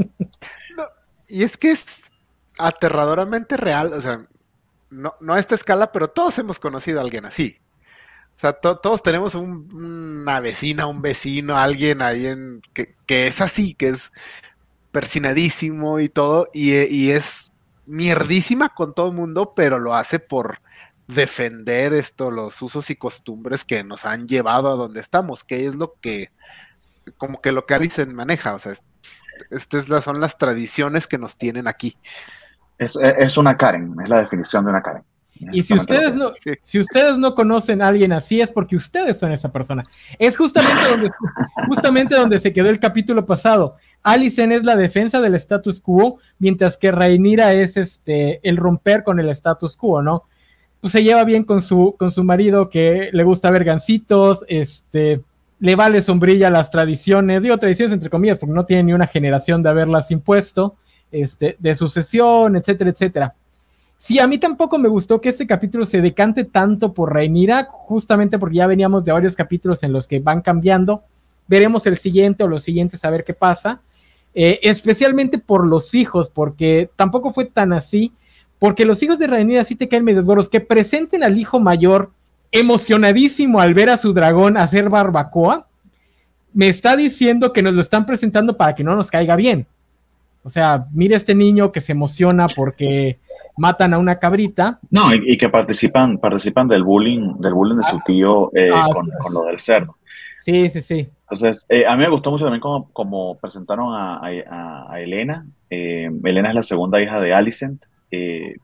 No, y es que es aterradoramente real, o sea, no, no a esta escala, pero todos hemos conocido a alguien así. O sea, to, todos tenemos un, una vecina, un vecino, alguien ahí en que, que es así, que es persinadísimo y todo, y, y es mierdísima con todo el mundo, pero lo hace por defender esto, los usos y costumbres que nos han llevado a donde estamos, que es lo que, como que lo que Alicent maneja, o sea, es, estas son las tradiciones que nos tienen aquí. Es, es una Karen, es la definición de una Karen. Y si ustedes, no, sí. si ustedes no conocen a alguien así es porque ustedes son esa persona. Es justamente donde, justamente donde se quedó el capítulo pasado. Alicent es la defensa del status quo, mientras que Rhaenyra es este, el romper con el status quo, ¿no? Pues se lleva bien con su, con su marido, que le gusta ver gancitos, este, le vale sombrilla las tradiciones, digo tradiciones entre comillas, porque no tiene ni una generación de haberlas impuesto, este, de sucesión, etcétera, etcétera. Sí, a mí tampoco me gustó que este capítulo se decante tanto por Rhaenyra, justamente porque ya veníamos de varios capítulos en los que van cambiando. Veremos el siguiente o los siguientes a ver qué pasa. Eh, especialmente por los hijos, porque tampoco fue tan así, porque los hijos de Rhaenyra sí te caen medio gordos, que presenten al hijo mayor emocionadísimo al ver a su dragón hacer barbacoa, me está diciendo que nos lo están presentando para que no nos caiga bien. O sea, mira este niño que se emociona porque matan a una cabrita. No, y, y que participan, participan del bullying, del bullying de su tío eh, ah, con, con lo del cerdo. Sí, sí, sí. Entonces, eh, a mí me gustó mucho también como, como presentaron a, a, a Elena. Eh, Elena es la segunda hija de Alicent. Eh,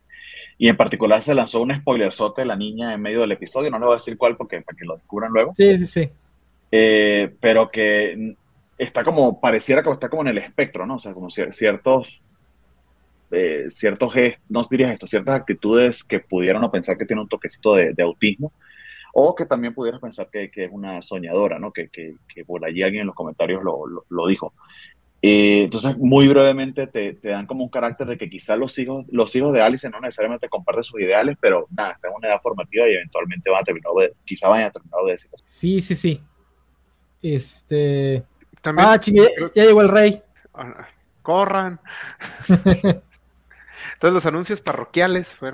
y en particular se lanzó un spoilerzote de la niña en medio del episodio. No le voy a decir cuál porque para que lo descubran luego. Sí, sí, sí. Eh, pero que está como, pareciera que está como en el espectro, ¿no? O sea, como ciertos... Eh, ciertos gestos, no diría esto, ciertas actitudes que pudieran pensar que tiene un toquecito de, de autismo, o que también pudieras pensar que, que es una soñadora, ¿no? Que, que, que por allí alguien en los comentarios lo, lo, lo dijo. Eh, entonces, muy brevemente te, te dan como un carácter de que quizás los hijos, los hijos de Alicent no necesariamente comparten sus ideales, pero nada, están en una edad formativa y eventualmente van a terminar de, quizá vayan a terminar de decir. Sí, sí, sí. Este... También, ah, chingue, ya llegó el rey. Corran. Entonces los anuncios parroquiales fueron.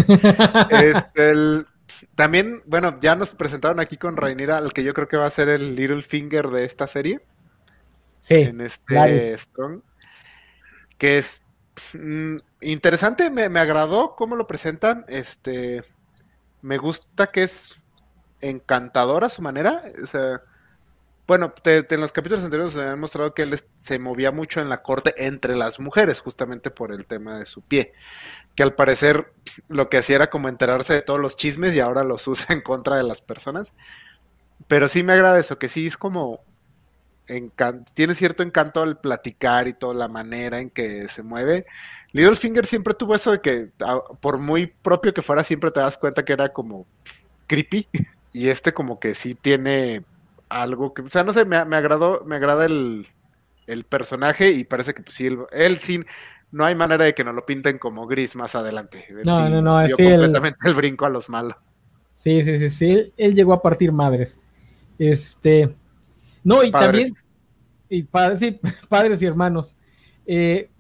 este, el, también, bueno, ya nos presentaron aquí con Rhaenyra al que yo creo que va a ser el Littlefinger de esta serie. Sí. En este Strong. Que es mm, interesante, me, me agradó cómo lo presentan. Este, me gusta que es encantador a su manera. O sea, bueno, te, te, en los capítulos anteriores se han mostrado que él se movía mucho en la corte entre las mujeres, justamente por el tema de su pie, que al parecer lo que hacía era como enterarse de todos los chismes y ahora los usa en contra de las personas. Pero sí me agrada eso, que sí es como encan- tiene cierto encanto al platicar y toda la manera en que se mueve. Littlefinger siempre tuvo eso de que, por muy propio que fuera, siempre te das cuenta que era como creepy, y este como que sí tiene algo que, o sea, no sé, me, me agradó, me agrada el, el personaje y parece que pues, sí, él, él sí, no hay manera de que nos lo pinten como gris más adelante. Él no, sí no, no, dio sí, completamente el... el brinco a los malos. Sí, sí, sí, sí, él, él llegó a partir madres. Este, no, y Padres. también, y padres, sí, padres y hermanos. Eh,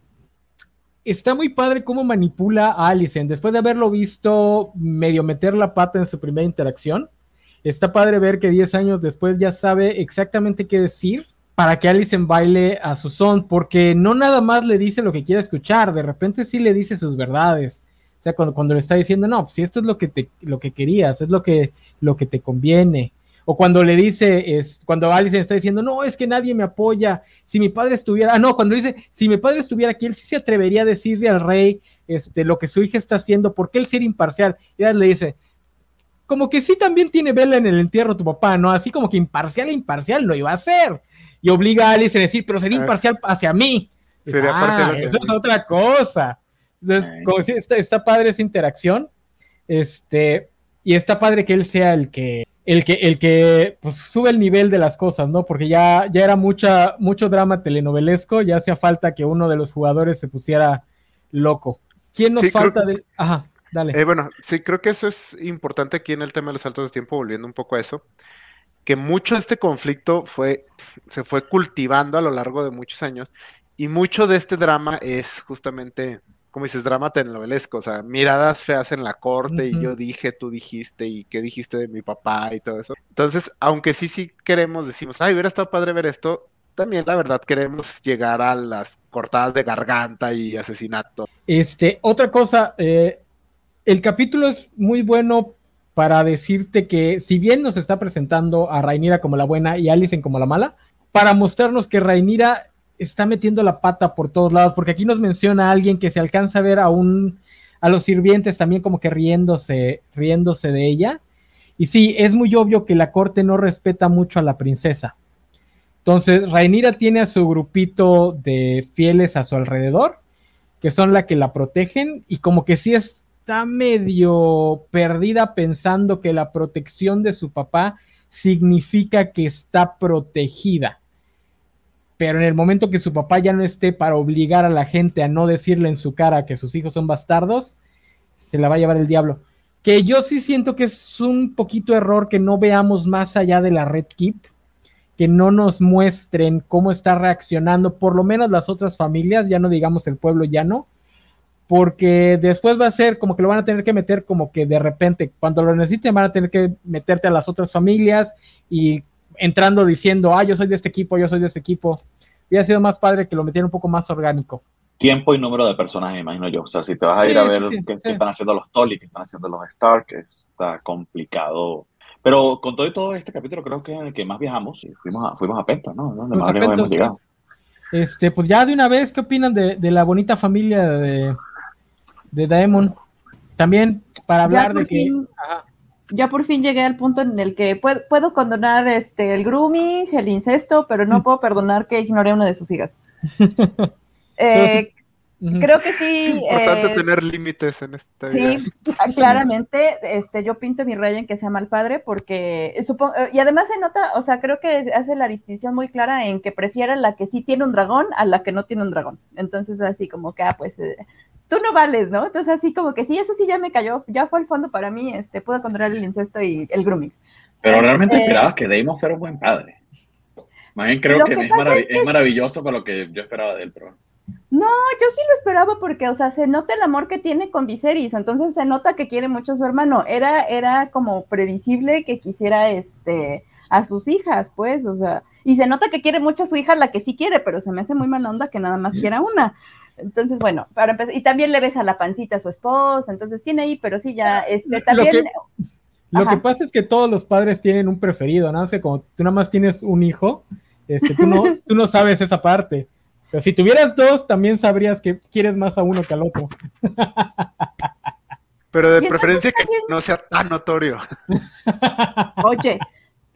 está muy padre cómo manipula a Alicent, después de haberlo visto medio meter la pata en su primera interacción. Está padre ver que diez años después ya sabe exactamente qué decir para que Alicent baile a su son, porque no nada más le dice lo que quiere escuchar, de repente sí le dice sus verdades. O sea, cuando, cuando le está diciendo, no, pues si esto es lo que, te, lo que querías, es lo que, lo que te conviene. O cuando le dice, es, cuando Alicent está diciendo, no, es que nadie me apoya, si mi padre estuviera, ah, no, cuando dice, si mi padre estuviera aquí, él sí se atrevería a decirle al rey este, lo que su hija está haciendo, porque él sería imparcial. Y él le dice, como que sí también tiene vela en el entierro tu papá, ¿no? Así como que imparcial e imparcial lo iba a hacer. Y obliga a Alice a decir, pero sería imparcial hacia mí. Sería ah, parcial hacia eso mí. es otra cosa. Entonces, Ay. como si está, está padre esa interacción. Este, y está padre que él sea el que, el que, el que pues, sube el nivel de las cosas, ¿no? Porque ya, ya era mucha, mucho drama telenovelesco, ya hacía falta que uno de los jugadores se pusiera loco. ¿Quién nos Sí, falta creo... de...? Ajá. Dale. Eh, bueno, sí, creo que eso es importante aquí en el tema de los saltos de tiempo, volviendo un poco a eso, que mucho de este conflicto fue, se fue cultivando a lo largo de muchos años, y mucho de este drama es justamente, como dices, drama telenovelesco, o sea, miradas feas en la corte, uh-huh. y yo dije, tú dijiste, y qué dijiste de mi papá, y todo eso. Entonces, aunque sí, sí queremos, decimos, ay, hubiera estado padre ver esto, también la verdad queremos llegar a las cortadas de garganta y asesinato. Este, otra cosa, eh, el capítulo es muy bueno para decirte que si bien nos está presentando a Rhaenyra como la buena y a Alicent como la mala, para mostrarnos que Rhaenyra está metiendo la pata por todos lados, porque aquí nos menciona a alguien que se alcanza a ver a un a los sirvientes también como que riéndose, riéndose de ella, y sí, es muy obvio que la corte no respeta mucho a la princesa. Entonces, Rhaenyra tiene a su grupito de fieles a su alrededor, que son la que la protegen, y como que sí es está medio perdida pensando que la protección de su papá significa que está protegida. Pero en el momento que su papá ya no esté para obligar a la gente a no decirle en su cara que sus hijos son bastardos, se la va a llevar el diablo. Que yo sí siento que es un poquito error que no veamos más allá de la Red Keep, que no nos muestren cómo está reaccionando, por lo menos las otras familias, ya no digamos el pueblo llano, porque después va a ser como que lo van a tener que meter como que de repente, cuando lo necesiten van a tener que meterte a las otras familias y entrando diciendo, ah, yo soy de este equipo, yo soy de este equipo. Hubiera sido más padre que lo metieran un poco más orgánico. Tiempo y número de personajes, imagino yo. O sea, si te vas a ir sí, a ver sí, qué, sí. qué están haciendo los Tully, qué están haciendo los Stark, está complicado. Pero con todo y todo este capítulo creo que el que más viajamos, fuimos a, fuimos a Pentos, ¿no? Donde más lejos hemos llegado. Este, pues ya de una vez, ¿qué opinan de, de la bonita familia de... de Daemon? También para hablar de fin, que ajá. ya por fin llegué al punto en el que puedo, puedo condonar este el grooming, el incesto, pero no puedo perdonar que ignoré a una de sus hijas. eh, uh-huh. Creo que sí. Es importante eh, tener límites en esta vida. Sí, claramente, este, yo pinto mi raya en que sea mal padre, porque supongo, y además se nota, o sea, creo que hace la distinción muy clara en que prefiere la que sí tiene un dragón a la que no tiene un dragón. Entonces, así como que, ah, pues, eh, tú no vales, ¿no? Entonces, así como que sí, eso sí ya me cayó, ya fue al fondo para mí, este, puedo controlar el incesto y el grooming. Pero eh, realmente eh, esperabas que Daemon fuera un buen padre. Más bien creo que, que es, marav- es, que es maravilloso con lo que yo esperaba de él, pero... No, yo sí lo esperaba porque, o sea, se nota el amor que tiene con Viserys, entonces se nota que quiere mucho a su hermano. Era, era como previsible que quisiera, este, a sus hijas, pues, o sea, y se nota que quiere mucho a su hija, la que sí quiere, pero se me hace muy mala onda que nada más quiera una. Entonces, bueno, para empezar, y también le besa la pancita a su esposa, entonces tiene ahí, pero sí ya, este, también... Lo que, lo que pasa es que todos los padres tienen un preferido, ¿no? O sea, como tú nada más tienes un hijo, este, tú no, tú no sabes esa parte. Pero si tuvieras dos, también sabrías que quieres más a uno que al otro. Pero de preferencia que no sea tan notorio. Oye,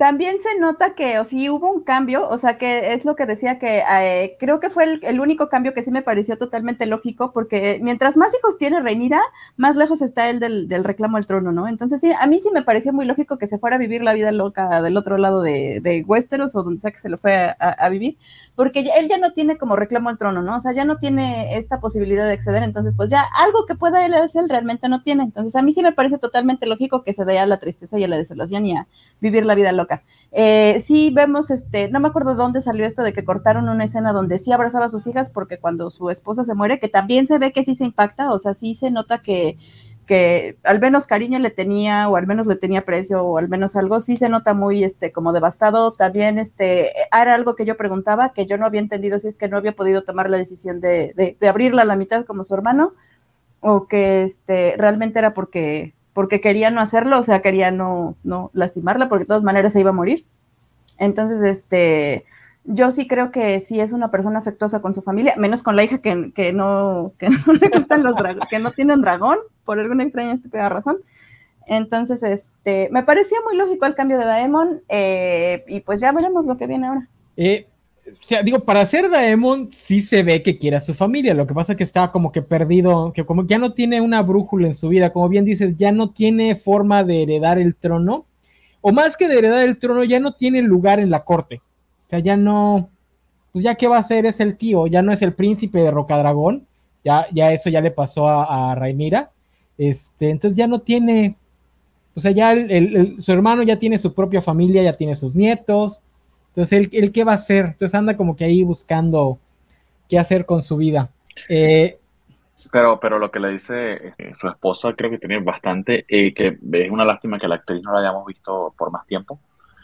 también se nota que o sí hubo un cambio, o sea, que es lo que decía que eh, creo que fue el, el único cambio que sí me pareció totalmente lógico, porque mientras más hijos tiene Rhaenyra, más lejos está él del, del reclamo al trono, ¿no? Entonces sí, a mí sí me pareció muy lógico que se fuera a vivir la vida loca del otro lado de, de Westeros o donde sea que se lo fue a, a, a vivir, porque ya, él ya no tiene como reclamo al trono, ¿no? O sea, ya no tiene esta posibilidad de acceder, entonces pues ya algo que pueda él hacer realmente no tiene. Entonces a mí sí me parece totalmente lógico que se dé a la tristeza y a la desolación y a vivir la vida loca. Eh, sí vemos, este, no me acuerdo dónde salió esto de que cortaron una escena donde sí abrazaba a sus hijas porque cuando su esposa se muere, que también se ve que sí se impacta, o sea, sí se nota que, que al menos cariño le tenía o al menos le tenía precio o al menos algo, sí se nota muy, este, como devastado. También, este, era algo que yo preguntaba, que yo no había entendido si es que no había podido tomar la decisión de, de, de abrirla a la mitad como su hermano o que, este, realmente era porque porque quería no hacerlo, o sea, quería no, no lastimarla, porque de todas maneras se iba a morir. Entonces, este, yo sí creo que sí es una persona afectuosa con su familia, menos con la hija que, que, no, que no le gustan los dragones, que no tienen dragón, por alguna extraña estúpida razón. Entonces, este, me parecía muy lógico el cambio de Daemon, eh, y pues ya veremos lo que viene ahora. Eh, o sea, digo, para ser Daemon sí se ve que quiere a su familia, lo que pasa es que está como que perdido, que como ya no tiene una brújula en su vida, como bien dices, ya no tiene forma de heredar el trono, o más que de heredar el trono, ya no tiene lugar en la corte, o sea, ya no, pues ya qué va a hacer, es el tío, ya no es el príncipe de Rocadragón, ya, ya eso ya le pasó a, a Rhaenyra, este, entonces ya no tiene, o sea, ya el, el, el, su hermano ya tiene su propia familia, ya tiene sus nietos. Entonces, ¿él, él qué va a hacer? Entonces anda como que ahí buscando qué hacer con su vida. Eh, pero, pero lo que le dice eh, su esposa creo que tiene bastante, eh, que es una lástima que la actriz no la hayamos visto por más tiempo.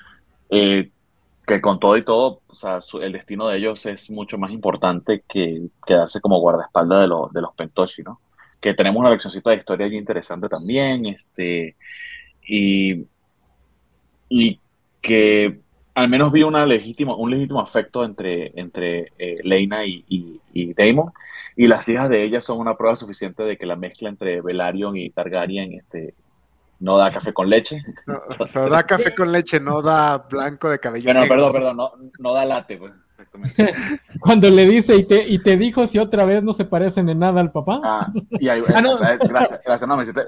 Eh, que con todo y todo, o sea, su, el destino de ellos es mucho más importante que quedarse como guardaespaldas de, lo, de los Pentoshi, ¿no? Que tenemos una leccioncita de historia allí interesante también, este, y, y que al menos vi una legítima, un legítimo afecto entre, entre eh, Lena y, y, y Daemon, y las hijas de ella son una prueba suficiente de que la mezcla entre Velaryon y Targaryen este, no da café con leche. No, o sea, da café con leche, no da blanco de cabello bueno, negro. perdón, perdón, no, no da latte, pues, exactamente. Cuando le dice y te, y te dijo si otra vez no se parecen en nada al papá. Ah, y ahí, Ah, no. gracias, gracias, no, me hiciste,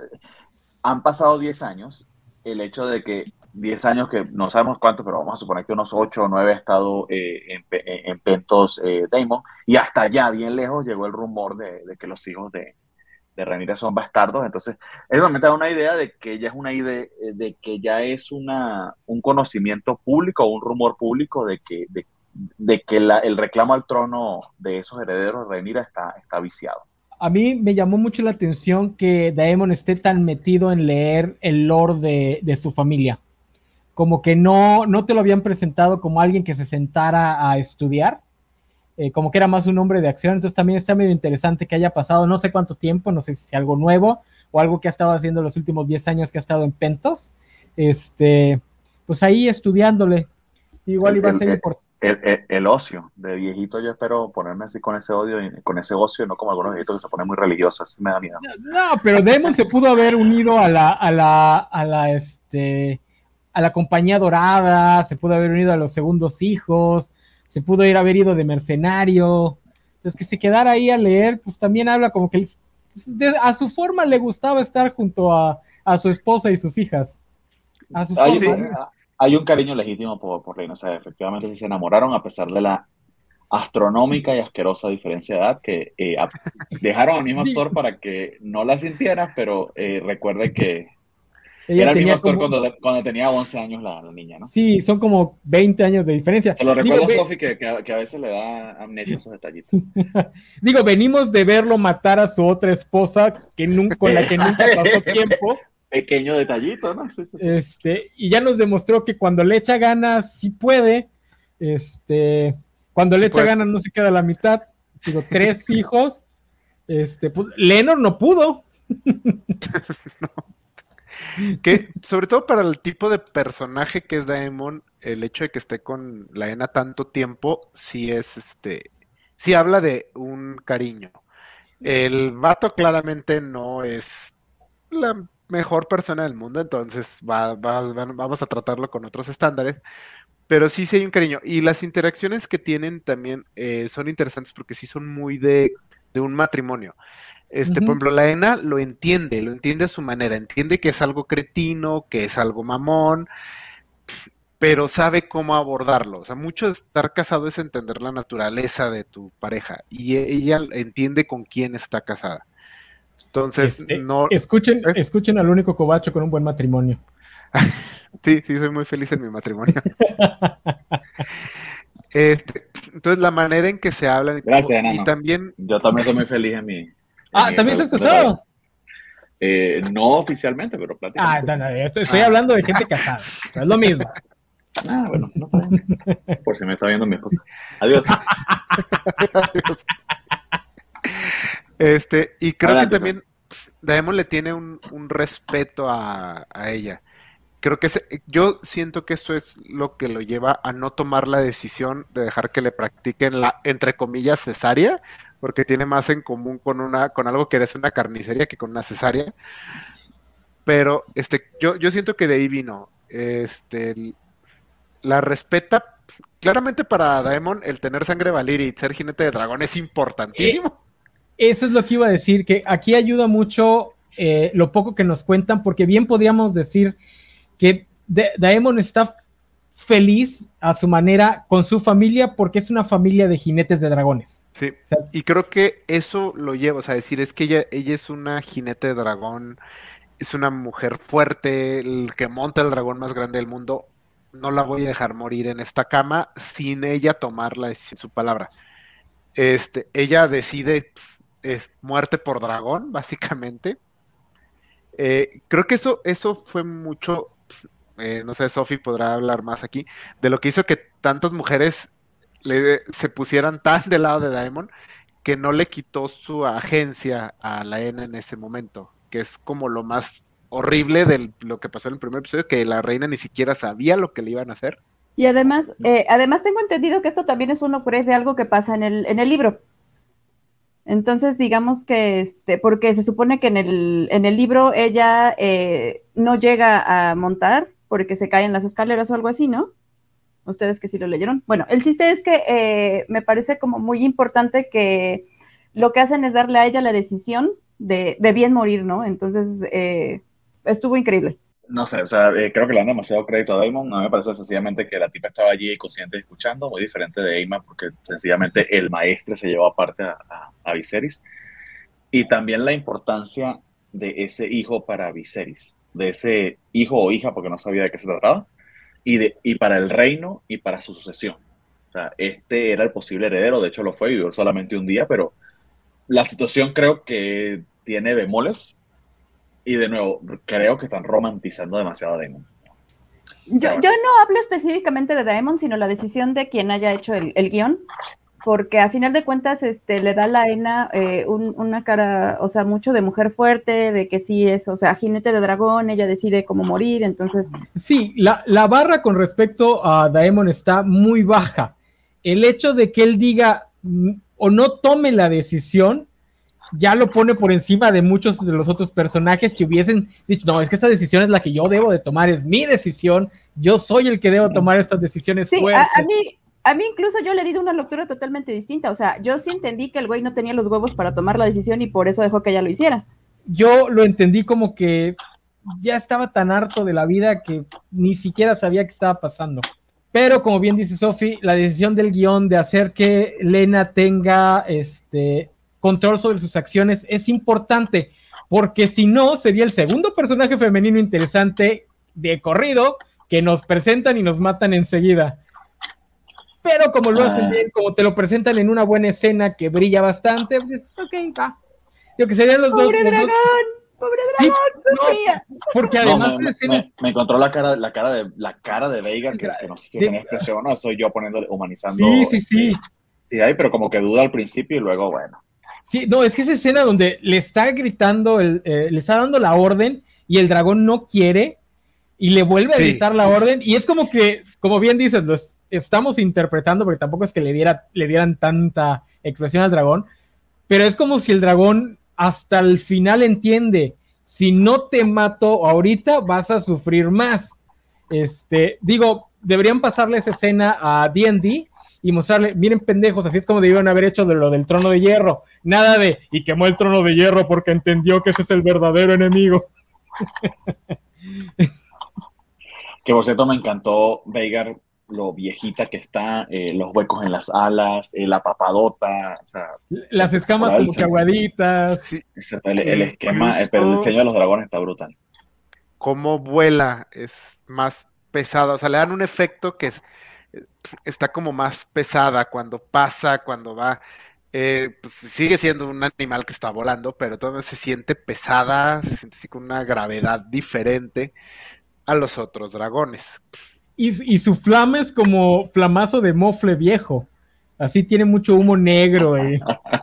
han pasado diez años, el hecho de que diez años que no sabemos cuánto, pero vamos a suponer que unos ocho o nueve ha estado eh, en, en, Pentos eh, Daemon, y hasta allá, bien lejos, llegó el rumor de, de que los hijos de, de Rhaenyra son bastardos. Entonces, eso me da una idea de que ya es una idea, de que ya es una, un conocimiento público, un rumor público de que, de, de que la, el reclamo al trono de esos herederos de Rhaenyra está, está viciado. A mí me llamó mucho la atención que Daemon esté tan metido en leer el lore de, de su familia. Como que no, no te lo habían presentado como alguien que se sentara a estudiar, eh, como que era más un hombre de acción. Entonces también está medio interesante que haya pasado no sé cuánto tiempo, no sé si es algo nuevo o algo que ha estado haciendo los últimos diez años que ha estado en Pentos, este, pues ahí estudiándole. Igual iba a ser importante. El, el, el ocio de viejito, yo espero ponerme así con ese odio, con ese ocio, no como algunos viejitos que se ponen muy religiosos, así me da miedo. No, pero Daemon se pudo haber unido a la, a la, a la, este, a la compañía dorada, se pudo haber unido a los segundos hijos, se pudo ir haber ido de mercenario. Entonces que se quedara ahí a leer, pues también habla como que pues, de, a su forma le gustaba estar junto a, a su esposa y sus hijas. A su Hay, forma. sí, hay un cariño legítimo por, por Reina, o sea, efectivamente sí se enamoraron a pesar de la astronómica y asquerosa diferencia de edad que eh, a, dejaron al mismo actor para que no la sintiera, pero eh, recuerde que ella era el mismo actor como... cuando, cuando tenía once años la, la niña, ¿no? Sí, son como veinte años de diferencia. Se lo recuerdo a Sofi que, que, que a veces le da amnesia esos detallitos. Digo, venimos de verlo matar a su otra esposa que nunca, con la que nunca pasó tiempo. Pequeño detallito, ¿no? Sí, sí, sí. Este, y ya nos demostró que cuando le echa ganas, sí puede. Este, cuando sí le puede. echa ganas, no se queda a la mitad. Digo, tres hijos. Este, pues, Lenor no pudo. No. Que, sobre todo para el tipo de personaje que es Daemon, el hecho de que esté con Laena tanto tiempo, sí es este. Sí habla de un cariño. El vato claramente no es la mejor persona del mundo, entonces va, va, va, vamos a tratarlo con otros estándares. Pero sí, sí hay un cariño. Y las interacciones que tienen también eh, son interesantes porque sí son muy de, de un matrimonio. Este, uh-huh. Por ejemplo, la Ena lo entiende, lo entiende a su manera, entiende que es algo cretino, que es algo mamón, pero sabe cómo abordarlo. O sea, mucho de estar casado es entender la naturaleza de tu pareja y ella entiende con quién está casada. Entonces, este, no... Escuchen, ¿eh? escuchen al único cobacho con un buen matrimonio. Sí, sí, soy muy feliz en mi matrimonio. Este, entonces, la manera en que se hablan... Gracias, y, y también... Yo también soy muy feliz en mi... En ah, mi ¿también se has casado? Eh, no oficialmente, pero prácticamente. Ah, no, no, estoy, estoy ah. hablando de gente casada. No es lo mismo. Ah, bueno, no está bien. Por si me está viendo mi esposa. Adiós. Adiós. Este, y creo Adelante, que también Daemon le tiene un, un respeto a, a ella. Creo que ese, yo siento que eso es lo que lo lleva a no tomar la decisión de dejar que le practiquen la, entre comillas, cesárea, porque tiene más en común con una, con algo que es una carnicería que con una cesárea. Pero este, yo, yo siento que de ahí vino. Este, la respeta. Claramente para Daemon el tener sangre Valyria y ser jinete de dragón es importantísimo. Eh, eso es lo que iba a decir, que aquí ayuda mucho eh, lo poco que nos cuentan, porque bien podríamos decir que Daemon está feliz a su manera con su familia porque es una familia de jinetes de dragones. Sí, o sea, y creo que eso lo lleva, o sea, decir, es que ella, ella es una jinete de dragón, es una mujer fuerte, el que monta el dragón más grande del mundo, no la voy a dejar morir en esta cama sin ella tomar la decisión, su palabra. Este, ella decide eh, muerte por dragón, básicamente. Eh, creo que eso, eso fue mucho... Eh, no sé, Sophie podrá hablar más aquí, de lo que hizo que tantas mujeres le, se pusieran tan del lado de Daemon que no le quitó su agencia a la Ena en ese momento, que es como lo más horrible de lo que pasó en el primer episodio, que la reina ni siquiera sabía lo que le iban a hacer. Y además, eh, además tengo entendido que esto también es un upgrade de algo que pasa en el, en el libro. Entonces, digamos que, este, porque se supone que en el, en el libro ella eh, no llega a montar porque se cae en las escaleras o algo así, ¿no? Ustedes que sí lo leyeron. Bueno, el chiste es que eh, me parece como muy importante que lo que hacen es darle a ella la decisión de, de bien morir, ¿no? Entonces, eh, estuvo increíble. No sé, o sea, eh, creo que le dan demasiado crédito a Daemon. A mí me parece sencillamente que la tipa estaba allí consciente escuchando, muy diferente de Aemma, porque sencillamente el maestre se llevó aparte a, a, a Viserys. Y también la importancia de ese hijo para Viserys, de ese hijo o hija, porque no sabía de qué se trataba, y, de, y para el reino y para su sucesión. O sea, este era el posible heredero, de hecho lo fue, vivió solamente un día, pero la situación creo que tiene bemoles. Y de nuevo, creo que están romantizando demasiado a Daemon. Yo, yo no hablo específicamente de Daemon, sino la decisión de quien haya hecho el, el guión, porque a final de cuentas este, le da a la Ena eh, un, una cara, o sea, mucho de mujer fuerte, de que sí es, o sea, jinete de dragón, ella decide cómo morir, entonces... Sí, la, la barra con respecto a Daemon está muy baja. El hecho de que él diga o no tome la decisión ya lo pone por encima de muchos de los otros personajes que hubiesen dicho, no, es que esta decisión es la que yo debo de tomar, es mi decisión, yo soy el que debo tomar estas decisiones sí, fuertes. A, a, mí, a mí incluso yo le di una lectura totalmente distinta, o sea, yo sí entendí que el güey no tenía los huevos para tomar la decisión y por eso dejó que ella lo hiciera. Yo lo entendí como que ya estaba tan harto de la vida que ni siquiera sabía qué estaba pasando. Pero como bien dice Sophie, la decisión del guión de hacer que Lena tenga este... control sobre sus acciones es importante, porque si no, sería el segundo personaje femenino interesante de corrido que nos presentan y nos matan enseguida. Pero como lo hacen bien, como te lo presentan en una buena escena que brilla bastante, pues ok, va. Digo que serían los ¡Pobre dos. dragón! Dos... ¡Pobre dragón! Sí, ¡Sufría! No, porque además... No, me, escena... me, me encontró la cara, la cara de la cara de Veigar, que, que no sé si de... tenía expresión o no, soy yo poniéndole, humanizando. Sí, sí, sí. Este, sí, hay, pero como que duda al principio y luego, bueno. Sí, no, es que esa escena donde le está gritando, el, eh, le está dando la orden y el dragón no quiere y le vuelve a sí. gritar la orden y es como que, como bien dices, lo estamos interpretando porque tampoco es que le, diera, le dieran tanta expresión al dragón, pero es como si el dragón hasta el final entiende si no te mato ahorita, vas a sufrir más. Este, digo, deberían pasarle esa escena a D and D y mostrarle, miren pendejos, así es como debieron haber hecho de lo del trono de hierro. Nada de, y quemó el trono de hierro porque entendió que ese es el verdadero enemigo. Que por cierto me encantó Veigar, lo viejita que está, eh, los huecos en las alas, eh, la papadota, o sea, las escamas como que aguaditas. Sí, el, el esquema, el, el diseño de los dragones está brutal. Cómo vuela es más pesada, o sea, le dan un efecto que es, está como más pesada cuando pasa, cuando va, eh, pues sigue siendo un animal que está volando, pero todavía se siente pesada, se siente así con una gravedad diferente a los otros dragones. Y, y su flama es como flamazo de mofle viejo, así tiene mucho humo negro. Eh.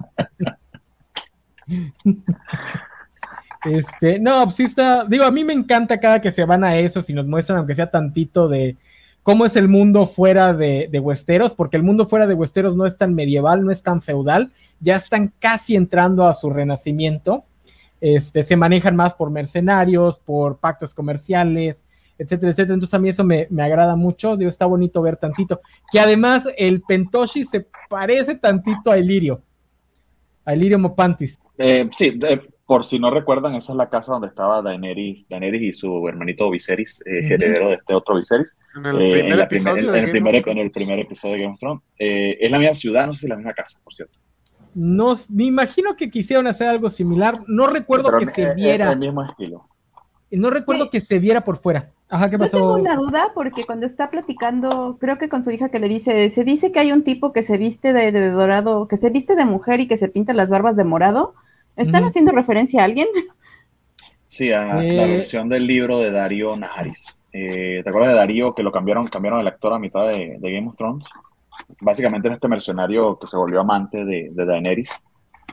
Este, no, pues sí está, digo, a mí me encanta cada que se van a eso, si nos muestran, aunque sea tantito de cómo es el mundo fuera de, de Westeros, porque el mundo fuera de Westeros no es tan medieval, no es tan feudal, ya están casi entrando a su renacimiento, este, se manejan más por mercenarios, por pactos comerciales, etcétera, etcétera, entonces a mí eso me, me agrada mucho, digo, está bonito ver tantito, que además el Pentoshi se parece tantito a Illyrio, a Illyrio Mopantis. Eh, sí, de, por si no recuerdan, esa es la casa donde estaba Daenerys, Daenerys y su hermanito Viserys, eh, uh-huh. heredero de este otro Viserys. En el eh, primer en episodio primer, de en el primer, en el primer episodio de Game of Thrones. Eh, es la misma ciudad, no sé si es la misma casa, por cierto. No, me imagino que quisieron hacer algo similar. No recuerdo Pero que el, se viera. El, el mismo estilo. No recuerdo sí. que se viera por fuera. Ajá, ¿qué pasó? Yo tengo una duda porque cuando está platicando, creo que con su hija que le dice, se dice que hay un tipo que se viste de, de dorado, que se viste de mujer y que se pinta las barbas de morado. ¿Están uh-huh. haciendo referencia a alguien? Sí, a eh... la versión del libro de Darío Najaris. Eh, ¿Te acuerdas de Darío que lo cambiaron, cambiaron el actor a mitad de, de Game of Thrones? Básicamente era este mercenario que se volvió amante de, de Daenerys.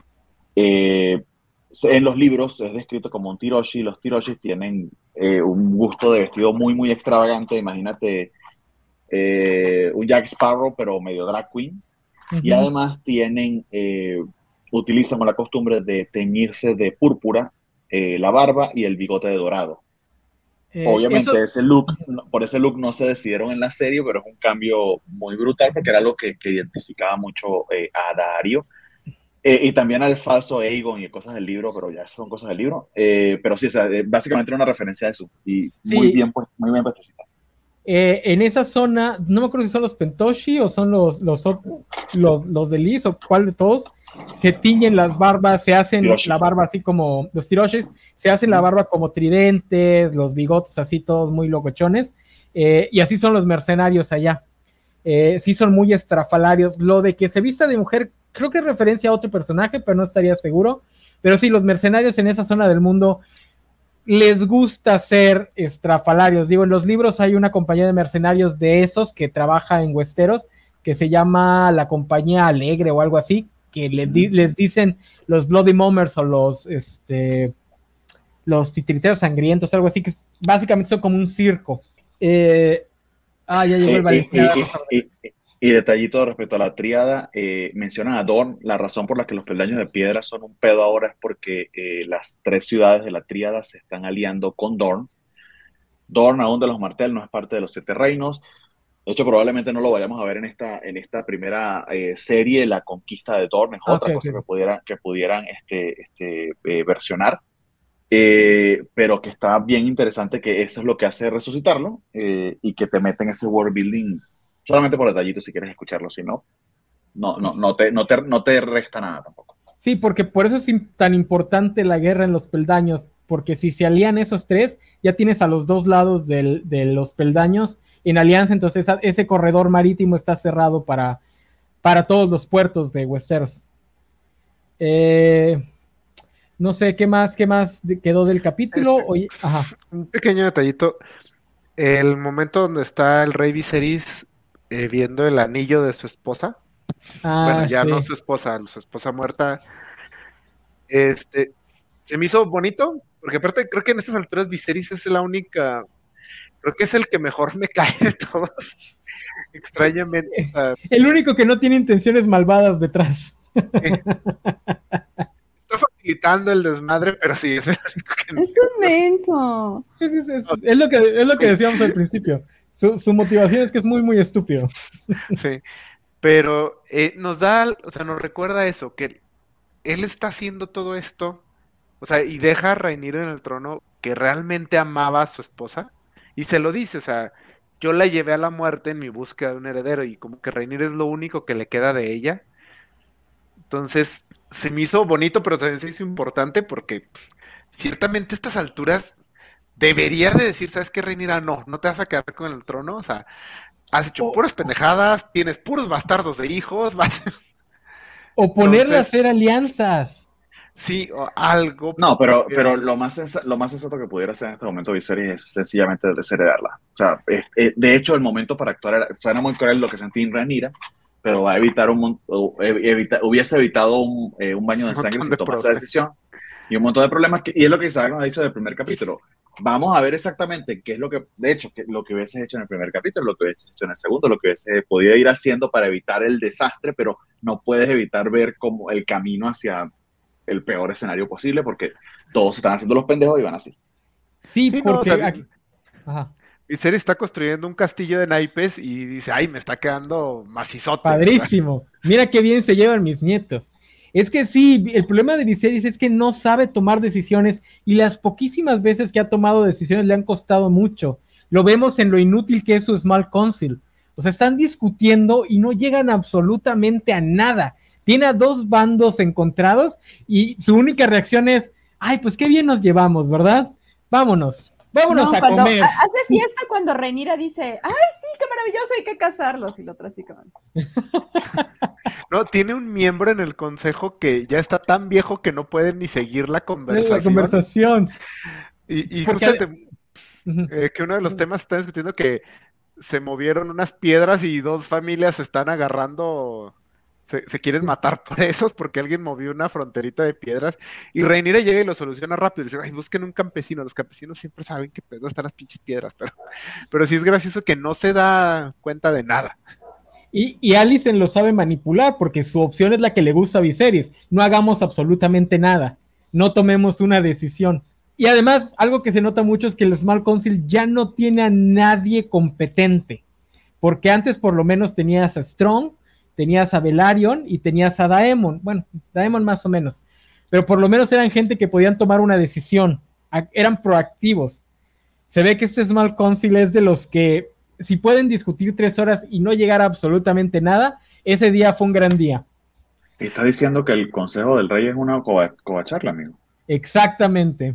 Eh, en los libros es descrito como un Tiroshi. Los Tiroshis tienen eh, un gusto de vestido muy, muy extravagante. Imagínate eh, un Jack Sparrow, pero medio drag queen. Uh-huh. Y además tienen, eh, utilizan la costumbre de teñirse de púrpura eh, la barba y el bigote de dorado. Eh, Obviamente eso... ese look, por ese look no se decidieron en la serie, pero es un cambio muy brutal porque era algo que, que identificaba mucho eh, a Darío. Eh, y también al falso Aegon y cosas del libro, pero ya son cosas del libro. Eh, pero sí, o sea, eh, básicamente era una referencia a eso. Y sí. muy bien, pues, muy bien puestecita. Eh, en esa zona, no me acuerdo si son los Pentoshi o son los, los, los, los de Liz o cuál de todos, se tiñen las barbas, se hacen Tiroshi. La barba así como, los Tiroshis, se hacen la barba como tridentes, los bigotes así todos muy locochones, eh, y así son los mercenarios allá. Eh, sí son muy estrafalarios. Lo de que se vista de mujer, creo que es referencia a otro personaje, pero no estaría seguro. Pero sí, los mercenarios en esa zona del mundo les gusta ser estrafalarios. Digo, en los libros hay una compañía de mercenarios de esos que trabaja en Westeros, que se llama la Compañía Alegre o algo así, que les, di- les dicen los Bloody Mummers o los, este, los titiriteros sangrientos, algo así, que básicamente son como un circo. Eh... Ah, ya llegó el Valentina. Y, y, y, y detallito respecto a la tríada, eh, mencionan a Dorne. La razón por la que los peldaños de piedra son un pedo ahora es porque eh, las tres ciudades de la tríada se están aliando con Dorne. Dorne, aún de los Martell, no es parte de los Siete Reinos. De hecho, probablemente no lo vayamos a ver en esta, en esta primera eh, serie. La conquista de Dorne es okay, otra cosa okay. que pudieran, que pudieran este, este, eh, versionar. Eh, pero que está bien interesante, que eso es lo que hace resucitarlo eh, y que te mete en ese world building solamente por detallitos si quieres escucharlo, si no, no, no, no, te, no, te, no te resta nada tampoco. Sí, porque por eso es tan importante la guerra en los peldaños, porque si se alían esos tres, ya tienes a los dos lados del, de los peldaños en alianza, entonces ese corredor marítimo está cerrado para, para todos los puertos de Westeros. Eh... No sé, ¿qué más, qué más quedó del capítulo? Este, Oye, ajá. Un pequeño detallito. El momento donde está el rey Viserys eh, viendo el anillo de su esposa. Ah, bueno, ya sí. No su esposa, su esposa muerta. Este, se me hizo bonito, porque aparte creo que en estas alturas Viserys es la única, creo que es el que mejor me cae de todos. Extrañamente. Uh, el único que no tiene intenciones malvadas detrás. Eh. Está facilitando el desmadre, pero sí, es el único que no. Es un menso. Es, es, es, es, lo que, es lo que decíamos al principio. Su, su motivación es que es muy, muy estúpido. Sí, pero eh, nos da, o sea, nos recuerda eso, que él está haciendo todo esto, o sea, y deja a Rhaenyra en el trono, que realmente amaba a su esposa, y se lo dice, o sea, yo la llevé a la muerte en mi búsqueda de un heredero, y como que Rhaenyra es lo único que le queda de ella. Entonces, se me hizo bonito, pero también se hizo importante, porque ciertamente a estas alturas debería de decir, ¿sabes qué, Rhaenyra? No, no te vas a quedar con el trono, o sea, has hecho o, puras pendejadas, tienes puros bastardos de hijos, vas... o ponerle Entonces, a hacer alianzas. Sí, o algo. No, pero, pero lo más sens- lo más sensato que pudiera hacer en este momento Viserys es sencillamente desheredarla. O sea, eh, eh, de hecho, el momento para actuar era, suena muy cruel lo que sentí en Rhaenyra, pero va a evitar un mon- o, eh, evita- hubiese evitado un, eh, un baño de Un sangre montón si de toma esa problemas. decisión y un montón de problemas. Que, y es lo que Isaac nos ha dicho del primer capítulo. Vamos a ver exactamente qué es lo que, de hecho, que, lo que hubiese hecho en el primer capítulo, lo que hubiese hecho en el segundo, lo que hubiese podido ir haciendo para evitar el desastre, pero no puedes evitar ver como el camino hacia el peor escenario posible porque todos están haciendo los pendejos y van así. Sí, Sí, no, o porque... sea, aquí- Ajá. Viserys está construyendo un castillo de naipes y dice, ay, me está quedando macizote. Padrísimo. O sea. Mira qué bien se llevan mis nietos. Es que sí, el problema de Viserys es que no sabe tomar decisiones y las poquísimas veces que ha tomado decisiones le han costado mucho. Lo vemos en lo inútil que es su Small Council. O sea, están discutiendo y no llegan absolutamente a nada. Tiene a dos bandos encontrados y su única reacción es, ay, pues qué bien nos llevamos, ¿verdad? Vámonos. Vámonos no, a comer. Hace fiesta cuando Rhaenyra dice, ay, sí, qué maravilloso, hay que casarlos. Y la otra así como... No, tiene un miembro en el consejo que ya está tan viejo que no puede ni seguir la conversación. La conversación. Y, y Porque justamente uh-huh. eh, que uno de los temas está discutiendo que se movieron unas piedras y dos familias se están agarrando... Se, se quieren matar por esos porque alguien movió una fronterita de piedras y Rhaenyra llega y lo soluciona rápido y dice, ay, busquen un campesino, los campesinos siempre saben que pedo están las pinches piedras, pero, pero sí es gracioso que no se da cuenta de nada. Y, y Alicent lo sabe manipular porque su opción es la que le gusta a Viserys, no hagamos absolutamente nada, no tomemos una decisión. Y además, algo que se nota mucho es que el Small Council ya no tiene a nadie competente, porque antes por lo menos tenías a Strong, tenías a Velaryon y tenías a Daemon, bueno, Daemon más o menos, pero por lo menos eran gente que podían tomar una decisión, eran proactivos. Se ve que este Small Council es de los que, si pueden discutir tres horas y no llegar a absolutamente nada, ese día fue un gran día. Y está diciendo que el Consejo del Rey es una covacharla, amigo. Exactamente.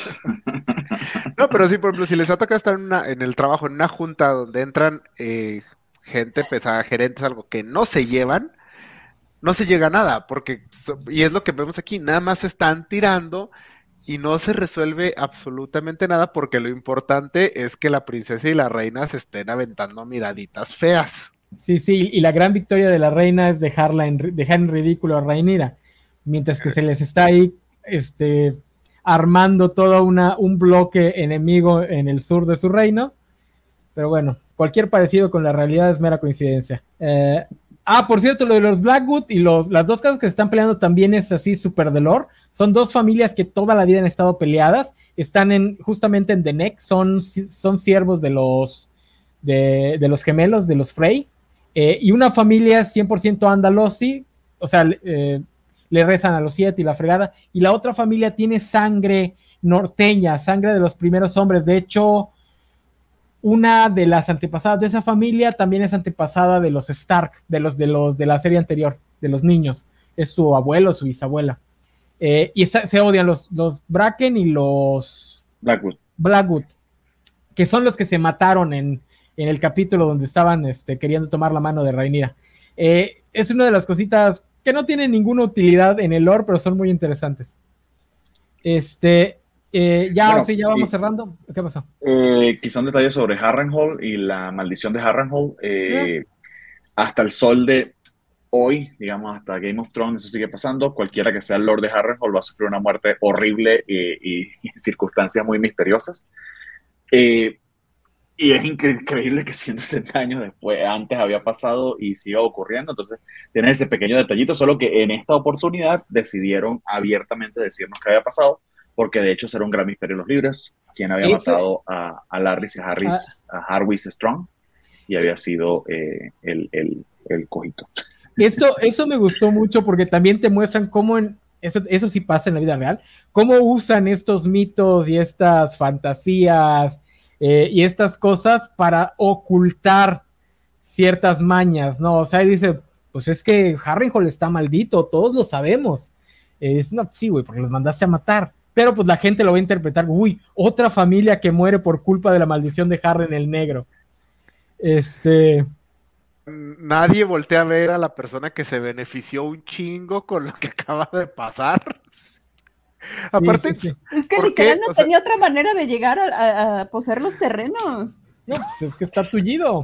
No, pero sí, por ejemplo, si les ha tocado estar en, una, en el trabajo, en una junta donde entran... Eh, gente pesada, gerentes, algo que no se llevan, no se llega a nada, porque, y es lo que vemos aquí, nada más se están tirando y no se resuelve absolutamente nada, porque lo importante es que la princesa y la reina se estén aventando miraditas feas. Sí, sí, y la gran victoria de la reina es dejarla en, dejar en ridículo a Rhaenyra, mientras que se les está ahí este, armando todo una, un bloque enemigo en el sur de su reino, pero bueno, cualquier parecido con la realidad es mera coincidencia. Eh, ah, por cierto, lo de los Blackwood y los, las dos casas que se están peleando también es así súper de lore. Son dos familias que toda la vida han estado peleadas. Están en, justamente en The Neck. Son, son siervos de los, de, de los gemelos, de los Frey. Eh, y una familia cien por ciento Andalosi. O sea, eh, le rezan a los siete y la fregada. Y la otra familia tiene sangre norteña, sangre de los primeros hombres. De hecho... una de las antepasadas de esa familia también es antepasada de los Stark, de los de los de la serie anterior, de los niños. Es su abuelo, su bisabuela. Eh, y esa, se odian los, los Bracken y los Blackwood. Blackwood, que son los que se mataron en, en el capítulo donde estaban este, queriendo tomar la mano de Rhaenyra. Eh, es una de las cositas que no tienen ninguna utilidad en el lore, pero son muy interesantes. Este... Eh, ya, bueno, sí, ya vamos y, cerrando. ¿Qué pasó? Eh, quizá un detalle sobre Harrenhal y la maldición de Harrenhal. Eh, ¿Sí? Hasta el sol de hoy, digamos, hasta Game of Thrones, eso sigue pasando. Cualquiera que sea el Lord de Harrenhal va a sufrir una muerte horrible y, y, y circunstancias muy misteriosas. Eh, Y es increíble que ciento setenta años después, antes había pasado y siga ocurriendo. Entonces, tiene ese pequeño detallito, solo que en esta oportunidad decidieron abiertamente decirnos qué había pasado, porque de hecho será un gran misterio en los libros. Quién había Ese... matado a, a Larrys y Harris, ah. a Harwis Strong, y había sido eh, el, el, el cojito. Esto, eso me gustó mucho porque también te muestran cómo en, eso, eso sí pasa en la vida real, cómo usan estos mitos y estas fantasías eh, y estas cosas para ocultar ciertas mañas, ¿no? O sea, dice, pues es que Harrenhal está maldito, todos lo sabemos. Es, no, sí, güey, porque los mandaste a matar. Pero pues la gente lo va a interpretar, uy, otra familia que muere por culpa de la maldición de Harren el Negro. Este... Nadie voltea a ver a la persona que se benefició un chingo con lo que acaba de pasar. Sí, aparte, sí, sí. Es que literal no o tenía sea... otra manera de llegar a, a, a poseer los terrenos. No, pues es que está tullido.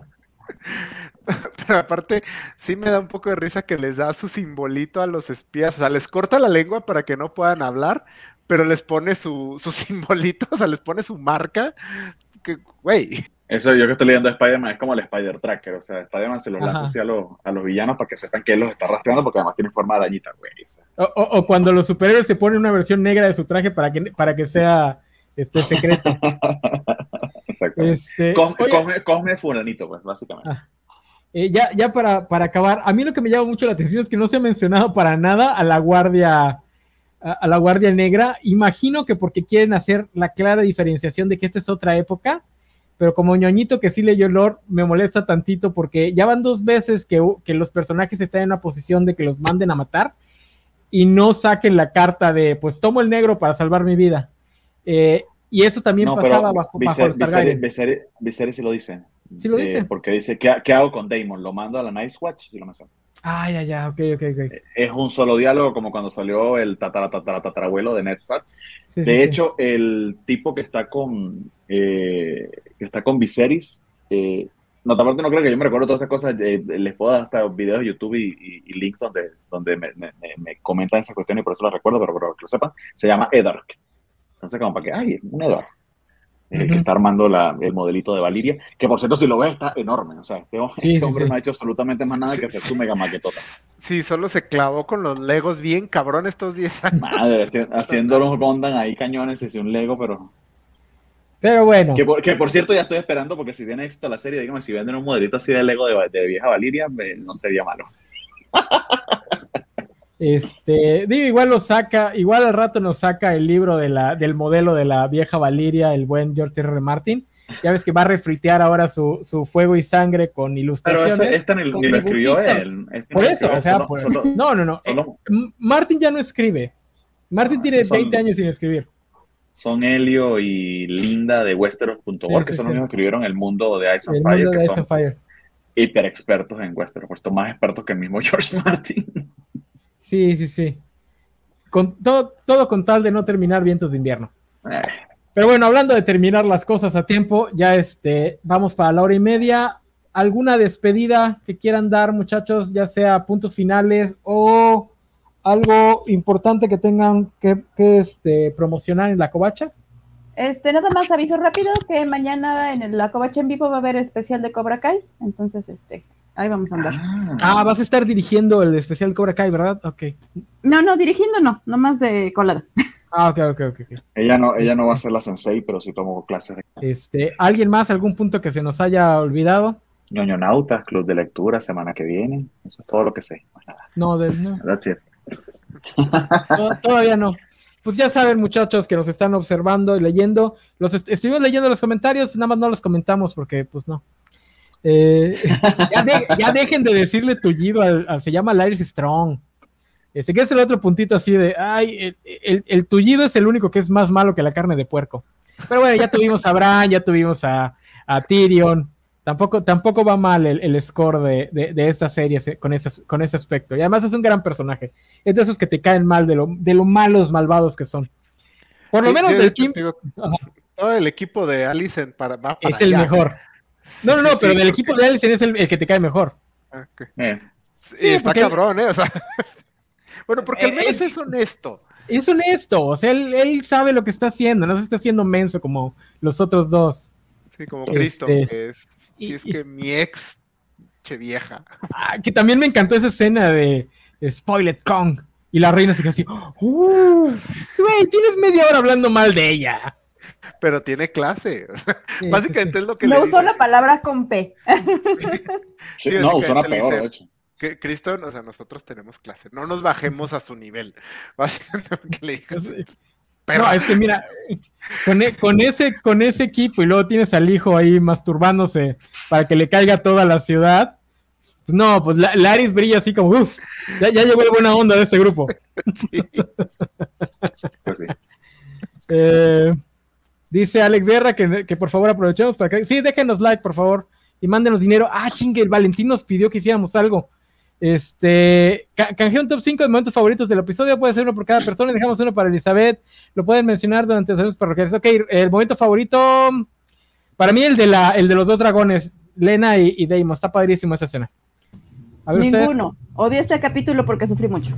Pero aparte, sí me da un poco de risa que les da su simbolito a los espías. O sea, les corta la lengua para que no puedan hablar, pero les pone su, su simbolito, o sea, les pone su marca. Que, güey. Eso yo que estoy leyendo de Spider-Man es como el Spider-Tracker, o sea, Spider-Man se los lanza así a los, a los villanos para que sepan que él los está rastreando, porque además tiene forma de arañita, güey. O, sea. o, o, o cuando los superhéroes se ponen una versión negra de su traje para que, para que sea este secreto. Exacto. Este, Cosme, Cosme, Cosme Fulanito, pues, básicamente. Ah, eh, ya ya para, para acabar, a mí lo que me llama mucho la atención es que no se ha mencionado para nada a la Guardia... a la Guardia Negra. Imagino que porque quieren hacer la clara diferenciación de que esta es otra época, pero como ñoñito que sí leyó el lore, me molesta tantito porque ya van dos veces que, que los personajes están en una posición de que los manden a matar y no saquen la carta de, pues tomo el negro para salvar mi vida. Eh, y eso también no, pasaba bajo, Viser, bajo los Targaryen. Viserys, Viserys sí lo dice. Sí lo dice. Eh, porque dice, ¿qué, ¿qué hago con Daemon? ¿Lo mando a la Night's Watch? Sí lo menciona. Ah, ya, ya, ok, ok, ok. Es un solo diálogo, como cuando salió el tatara, tatara, tatarabuelo de Ned Stark. Sí, de sí, hecho, sí. El tipo que está con eh, que está con Viserys, eh, no, aparte no creo que yo me recuerdo todas esas cosas, eh, les puedo dar hasta videos de YouTube y, y, y links donde, donde me, me, me comentan esas cuestiones y por eso las recuerdo, pero para que lo sepan, se llama Edark. Entonces, como para que, ay, un Edark. Eh, uh-huh. Que está armando la, el modelito de Valyria, que por cierto, si lo ves, está enorme. O sea, este, sí, este hombre sí, sí. no ha hecho absolutamente más nada que hacer su mega maquetota. Sí, solo se clavó con los Legos bien cabrón estos diez años. Madre, haciendo los Gondan ahí cañones, y un Lego, pero. Pero bueno. Que por, que por cierto, ya estoy esperando, porque si tiene éxito la serie, dígame, si venden un modelito así de Lego de, de vieja Valyria, no sería malo. Este, digo, igual lo saca, igual al rato nos saca el libro de la, del modelo de la vieja Valyria, el buen George R. R. Martin. Ya ves que va a refritear ahora su, su Fuego y Sangre con ilustraciones. Pero esta ni lo escribió él. Este por eso, o sea, solo, por, solo, no, no, no. Solo, Martin ya no escribe. Martin no, tiene son, veinte años sin escribir. Son Helio y Linda de Westeros punto org, sí, sí, que son sí. los mismos que escribieron El Mundo de Ice and el Fire, mundo que de son Ice and Fire. Hiper expertos en Westeros, por esto más expertos que el mismo George Martin. Sí, sí, sí. Con todo, todo con tal de no terminar Vientos de Invierno. Eh. Pero bueno, hablando de terminar las cosas a tiempo, ya este, vamos para la hora y media. ¿Alguna despedida que quieran dar, muchachos? Ya sea puntos finales o algo importante que tengan que, que este, promocionar en la covacha. Este, nada más aviso rápido que mañana en la covacha en vivo va a haber especial de Cobra Kai. Entonces, este... ahí vamos a andar. Ah, vas a estar dirigiendo el especial Cobra Kai, ¿verdad? Ok. No, no, dirigiendo no, nomás de colada. Ah, ok, ok, ok. okay. Ella no, ella no va a ser la sensei, pero sí tomó clases. De... Este, ¿alguien más, algún punto que se nos haya olvidado? Ñoñonautas, club de lectura, semana que viene. Eso es todo lo que sé. Pues nada. No, de, no. That's it. No, todavía no. Pues ya saben, muchachos, que nos están observando y leyendo. Los est- estuvimos leyendo los comentarios, nada más no los comentamos porque, pues no. Eh, ya, de, ya dejen de decirle tullido al, al se llama Larry Strong. Este, que es el otro puntito así de ay, el, el, el tullido es el único que es más malo que la carne de puerco. Pero bueno, ya tuvimos a Bran, ya tuvimos a, a Tyrion. Tampoco, tampoco va mal el, el score de, de, de esta serie con ese, con ese aspecto. Y además es un gran personaje. Es de esos que te caen mal de lo, de lo malos, malvados que son. Por lo sí, menos del Kim. Todo el equipo de Alicent para, va para es el allá. Mejor. No, no, no, sí, pero sí, del equipo de Alicent es el, el que te cae mejor. Okay. Eh. Sí, está cabrón, ¿eh? O sea, bueno, porque al menos es, es honesto. Es honesto, o sea, él, él sabe lo que está haciendo, no se está haciendo menso como los otros dos. Sí, como Cristo, Este, que es, sí, y- es que mi ex, che vieja. Ah, que también me encantó esa escena de Spoiled Kong. Y la reina se quedó así, ¡uh! Güey, tienes media hora hablando mal de ella. Pero tiene clase. O sea, Sí, básicamente sí, sí. es lo que No le usó dice. la sí. palabra con P. Sí, Sí, no, básicamente suena le peor, dice, de hecho. que Cristo, o sea, nosotros tenemos clase. No nos bajemos a su nivel. Básicamente porque le dije, Sí. pero No, es que mira, con, e- con ese, con ese equipo y luego tienes al hijo ahí masturbándose para que le caiga toda la ciudad. Pues no, pues la, Laris brilla así como, uff, ya, ya llegó la buena onda de este grupo. sí. Pues sí. Eh, dice Alex Guerra que, que por favor aprovechemos para que... Sí, déjenos like, por favor, y mándenos dinero. Ah, chingue, el Valentín nos pidió que hiciéramos algo. Este, ca- canjea un top cinco de momentos favoritos del episodio, puede ser uno por cada persona, dejamos uno para Elizabeth, lo pueden mencionar durante los años parroquiales. Ok, el momento favorito, para mí el de, la, el de los dos dragones, Lena y, y Daemon, está padrísimo esa escena. A ver, Ninguno. Odié este capítulo porque sufrí mucho.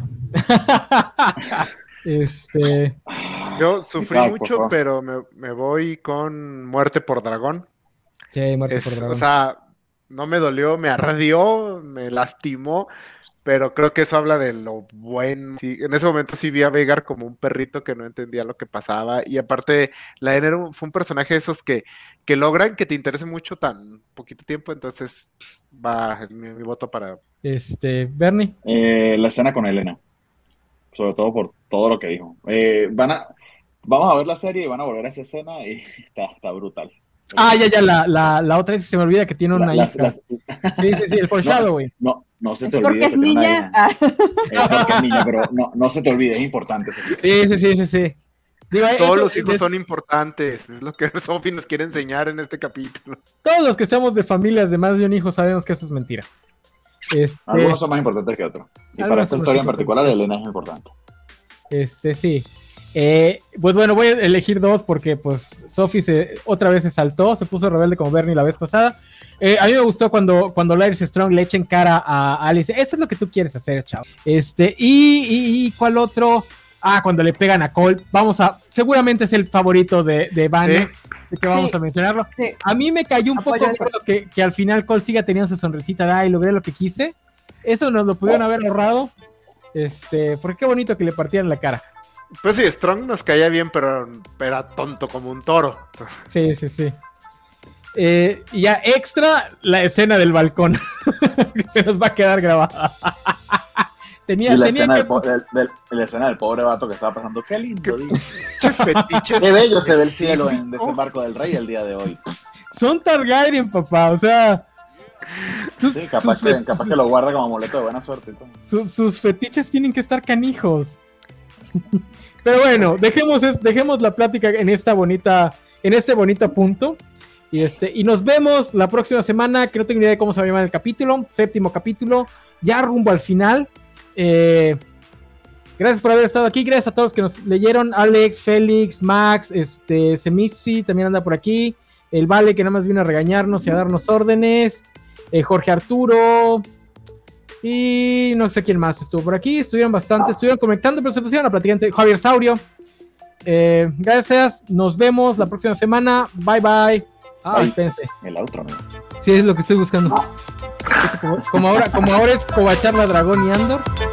este, Yo sufrí Isaac, por mucho, favor. pero me, me voy con Muerte por Dragón. sí, muerte Es- por dragón. o sea, no me dolió, me ardió, me lastimó, pero creo que eso habla de lo bueno. Sí, en ese momento sí vi a Veigar como un perrito que no entendía lo que pasaba, y aparte la N era un- fue un personaje de esos que, que logran que te interese mucho tan poquito tiempo, entonces va mi, mi voto para... Este, Bernie. Eh, la escena con Elena, sobre todo por todo lo que dijo. Eh, van a, vamos a ver la serie y van a volver a esa escena y está, está brutal. Ah, ya, ya, la, la, la otra vez se me olvida que tiene una La- las- hija. las- Sí, sí, sí, el foreshadowing. no, no se Es te porque olvide es que tiene una niña. hija. Ah, Es porque es niña, pero no, no se te olvide, es importante. ese tipo. Sí, sí, sí, sí, sí. Digo, Todos eso- los hijos de- son importantes, es lo que Sophie nos quiere enseñar en este capítulo. Todos los que seamos de familias de más de un hijo sabemos que eso es mentira. Este, Algunos son más importantes que otros. Y Algunos para esta son más historia en importantes. particular, Elena es importante. este, sí. Eh, pues bueno, voy a elegir dos porque pues Sophie se, otra vez se saltó, se puso rebelde como Bernie la vez pasada. Eh, a mí me gustó cuando, cuando Lyris Strong le echa en cara a Alice. Eso es lo que tú quieres hacer, chavo. Este, y, y, y ¿cuál otro? Ah, cuando le pegan a Cole. Vamos a, seguramente es el favorito de, de Banner, Sí. de que vamos Sí. a mencionarlo. sí. A mí me cayó un Apoyo poco eso. gordo que, que al final Cole siga teniendo su sonrisita de, ay, logré lo que quise. Eso nos lo pudieron haber ahorrado. Este, porque qué bonito que le partieran la cara. Pues sí, Strong nos caía bien, pero era tonto como un toro. Sí, sí, sí. Eh, y ya extra la escena del balcón que se nos va a quedar grabada. tenía, Y la tenía escena, que- del, po- del- del- la escena del pobre vato que estaba pasando. Qué lindo, dice. Che, fetiches. Qué bello se ve el cielo en específicos. Desembarco del Rey el día de hoy. son Targaryen, papá. O sea, sus, Sí, capaz, sus que, fe- capaz que lo guarda como amuleto de buena suerte y todo. sus- sus fetiches tienen que estar canijos. Pero bueno, dejemos, es- dejemos la plática en esta bonita, en este bonito punto. Y este, y nos vemos la próxima semana, que no tengo ni idea de cómo se va a llamar el capítulo, séptimo capítulo, ya rumbo al final. Eh, gracias por haber estado aquí, gracias a todos los que nos leyeron, Alex, Félix, Max, este, Semisi también anda por aquí, el Vale que nada más vino a regañarnos y a darnos órdenes, eh, Jorge Arturo, y no sé quién más estuvo por aquí, estuvieron bastante, estuvieron comentando, pero se pusieron a platicar entre Javier Saurio. Eh, gracias, nos vemos la próxima semana, bye bye. Ah, Bye. espérense. El outro, ¿no? Sí, es lo que estoy buscando. Eso como, como ahora, como ahora es Covacharla Dragón y Andor.